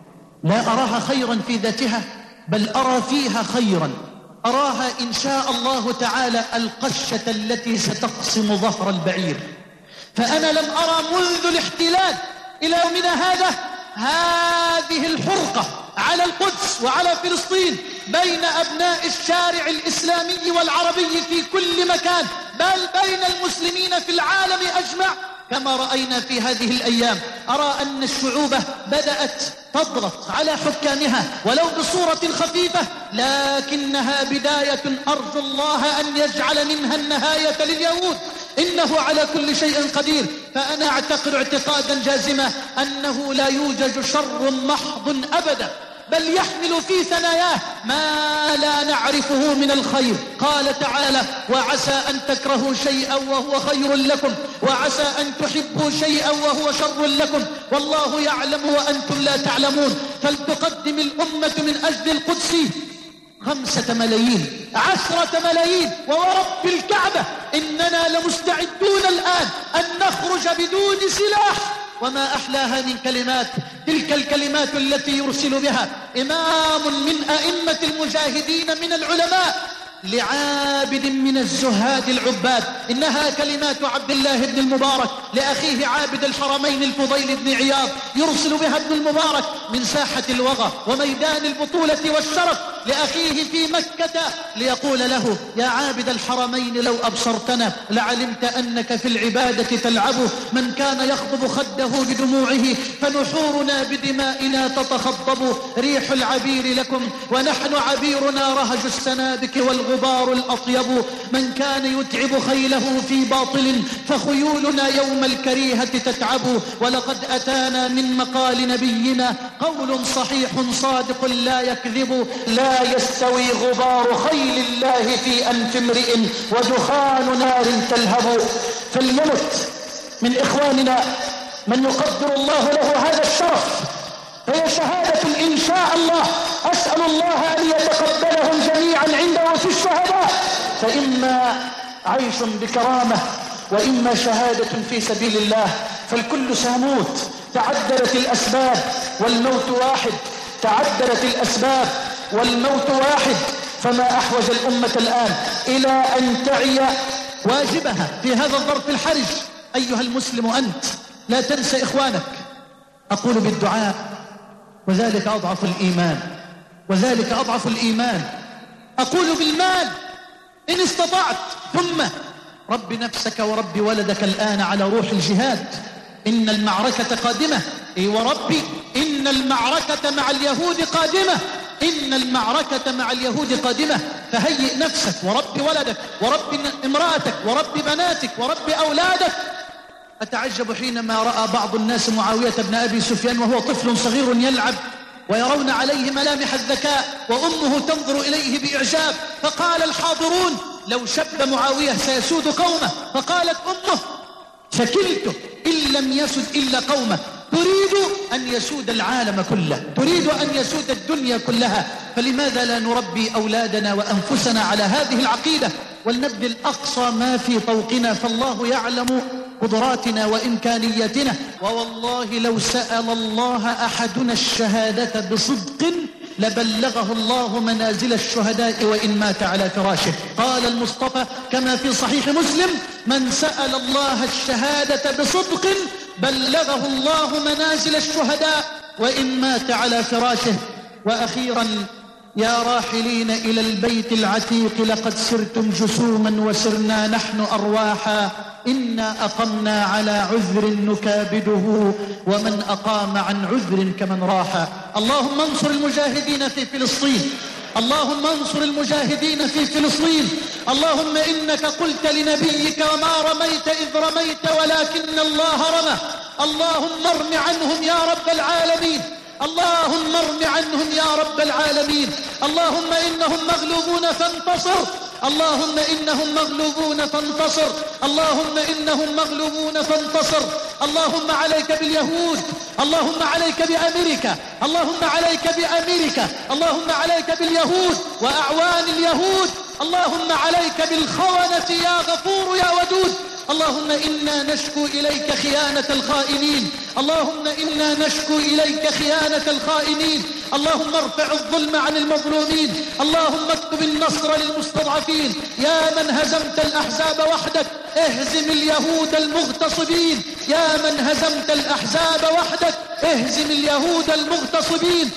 لا أراها خيرا في ذاتها، بل أرى فيها خيرا، أراها إن شاء الله تعالى القشة التي ستقسم ظهر البعير. فأنا لم أرى منذ الاحتلال إلى يومنا هذا هذه الحرقة على القدس وعلى فلسطين بين أبناء الشارع الإسلامي والعربي في كل مكان، بل بين المسلمين في العالم أجمع كما رأينا في هذه الأيام. أرى أن الشعوب بدأت تضغط على حكامها ولو بصورة خفيفة، لكنها بداية أرجو الله أن يجعل منها النهاية لليهود، إنه على كل شيء قدير. فأنا أعتقد اعتقادا جازما أنه لا يوجد شر محض أبدا، بل يحمل في ثناياه ما لا نعرفه من الخير. قال تعالى: وعسى أن تكرهوا شيئا وهو خير لكم، وعسى أن تحبوا شيئا وهو شر لكم، والله يعلم وأنتم لا تعلمون. فلتقدم الأمة من أجل القدس خمسة ملايين، عشرة ملايين، وورب الكعبة إننا لمستعدون الآن أن نخرج بدون سلاح. وما أحلاها من كلمات، تلك الكلمات التي يرسل بها إمام من أئمة المجاهدين من العلماء لعابد من الزهاد العباد. إنها كلمات عبد الله بن المبارك لأخيه عابد الحرمين الفضيل بن عياض، يرسل بها ابن المبارك من ساحة الوغى وميدان البطولة والشرف لأخيه في مكة، ليقول له: يا عابد الحرمين لو أبصرتنا لعلمت أنك في العبادة تلعب. من كان يخضب خده بدموعه فنحورنا بدمائنا تتخضب. ريح العبير لكم ونحن عبيرنا رهج السنابك والغبار الأطيب. من كان يتعب خيله في باطل فخيولنا يوم الكريهة تتعب. ولقد أتانا من مقال نبينا قول صحيح صادق لا يكذب: لا يستوي غبار خيل الله في أنف امرئ ودخان نار تلهب. فليمت من إخواننا من يقدر الله له هذا الشرف، فهي شهادة إن شاء الله. أسأل الله أن يتقبلهم جميعا عنده في الشهداء، فإما عيش بكرامة وإما شهادة في سبيل الله، فالكل سيموت. تعددت الأسباب والموت واحد، تعددت الأسباب والموت واحد، فما أحوج الأمة الآن إلى أن تعي واجبها في هذا الظرف الحرج. أيها المسلم أنت لا تنسى إخوانك. أقول بالدعاء وذلك أضعف الإيمان، وذلك أضعف الإيمان. أقول بالمال إن استطعت، ثم رب نفسك ورب ولدك الآن على روح الجهاد. إن المعركة قادمة، إي وربي إن المعركة مع اليهود قادمة، إن المعركة مع اليهود قادمة. فهيئ نفسك ورب ولدك ورب امرأتك ورب بناتك ورب أولادك. أتعجب حينما رأى بعض الناس معاوية بن أبي سفيان وهو طفل صغير يلعب، ويرون عليه ملامح الذكاء، وأمه تنظر إليه بإعجاب. فقال الحاضرون: لو شب معاوية سيسود قومه. فقالت أمه: شكلته إن لم يسد إلا قومه. تريد أن يسود العالم كله، تريد أن يسود الدنيا كلها. فلماذا لا نربي أولادنا وأنفسنا على هذه العقيدة، ولنبذل أقصى ما في طوقنا، فالله يعلم قدراتنا وإمكانياتنا. ووالله لو سأل الله أحدنا الشهادة بصدق لبلغه الله منازل الشهداء وإن مات على فراشه. قال المصطفى كما في صحيح مسلم: من سأل الله الشهادة بصدق بلغه الله منازل الشهداء وإن مات على فراشه. وأخيرا يا راحلين إلى البيت العتيق، لقد سرتم جسوما وسرنا نحن أرواحا، إنا أقمنا على عذر نكابده ومن أقام عن عذر كمن راح. اللهم انصر المجاهدين في فلسطين، اللهم انصر المجاهدين في فلسطين. اللهم إنك قلت لنبيك: وما رميت إذ رميت ولكن الله رمى. اللهم ارم عنهم يا رب العالمين، اللهم ارم عنهم يا رب العالمين. اللهم إنهم مغلوبون فانتصر، اللهم إنهم مغلوبون فانتصر، اللهم إنهم مغلوبون فانتصر. اللهم عليك باليهود، اللهم عليك بأمريكا، اللهم عليك بأمريكا، اللهم عليك باليهود وأعوان اليهود، اللهم عليك بالخونة يا غفور يا ودود. اللهم إنا نشكو إليك خيانة الخائنين، اللهم إنا نشكو إليك خيانة الخائنين. اللهم ارفع الظلم عن المظلومين، اللهم اكتب النصر للمستضعفين. يا من هزمت الأحزاب وحدك اهزم اليهود المغتصبين، يا من هزمت الأحزاب وحدك اهزم اليهود المغتصبين.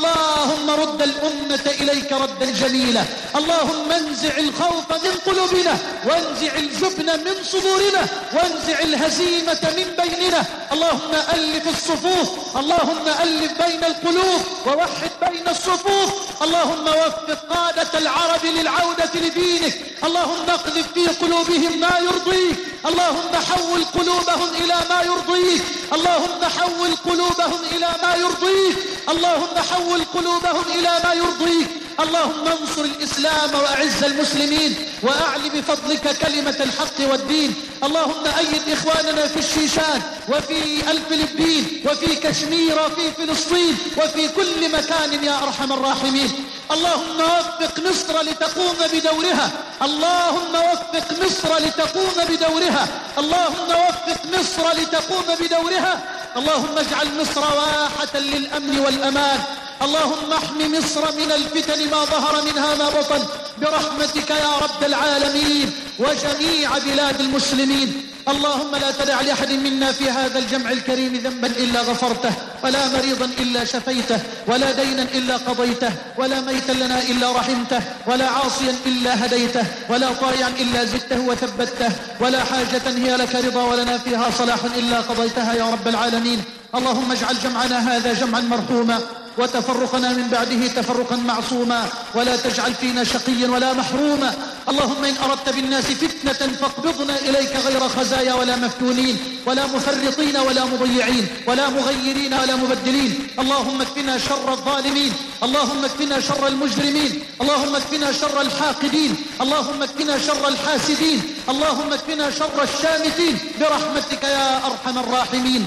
اللهم رد الأمة إليك ردا جميلا، اللهم انزع الخوف من قلوبنا، وانزع الجبن من صدورنا، وانزع الهزيمة من بيننا. اللهم ألف الصفوف، اللهم ألف بين القلوب ووحد بين الصفوف. اللهم وفق قادة العرب للعودة لدينك، اللهم اقذف في قلوبهم ما يرضيك، اللهم حول قلوبهم إلى ما يرضيك، اللهم حول قلوبهم إلى ما يرضيك، اللهم حول قلوبهم إلى ما يرضيك. اللهم انصر الإسلام وأعز المسلمين، وأعل بفضلك كلمة الحق والدين. اللهم أيد إخواننا في الشيشان وفي الفلبين وفي كشمير وفي فلسطين وفي كل مكان يا أرحم الراحمين. اللهم وفق مصر لتقوم بدورها، اللهم وفق مصر لتقوم بدورها، اللهم وفق مصر لتقوم بدورها. اللهم اجعل مصر واحة للأمن والأمان. اللهم احم مصر من الفتن ما ظهر منها ما بطن برحمتك يا رب العالمين، وجميع بلاد المسلمين. اللهم لا تدع لأحد منا في هذا الجمع الكريم ذنبا إلا غفرته، ولا مريضا إلا شفيته، ولا دينا إلا قضيته، ولا ميتا لنا إلا رحمته، ولا عاصيا إلا هديته، ولا طائعا إلا زدته وثبته، ولا حاجة هي لك رضا ولنا فيها صلاح إلا قضيتها يا رب العالمين. اللهم اجعل جمعنا هذا جمعا مرحوما، وتفرقنا من بعده تفرقا معصوما، ولا تجعل فينا شقيا ولا محروما. اللهم إن أردت بالناس فتنة فاقبضنا إليك غير خزايا ولا مفتونين ولا مفرطين ولا مضيعين ولا مغيرين ولا مبدلين. اللهم اكفنا شر الظالمين، اللهم اكفنا شر المجرمين، اللهم اكفنا شر الحاقدين، اللهم اكفنا شر الحاسدين، اللهم اكفنا شر الشامتين برحمتك يا أرحم الراحمين.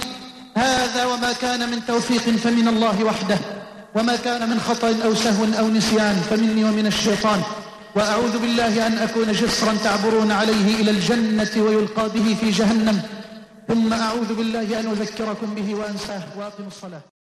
هذا وما كان من توفيق فمن الله وحده، وما كان من خطأ أو سهو أو نسيان فمني ومن الشيطان. وأعوذ بالله أن أكون جسرا تعبرون عليه إلى الجنة ويلقى به في جهنم، ثم أعوذ بالله أن أذكركم به وأنساه. وأقم الصلاة.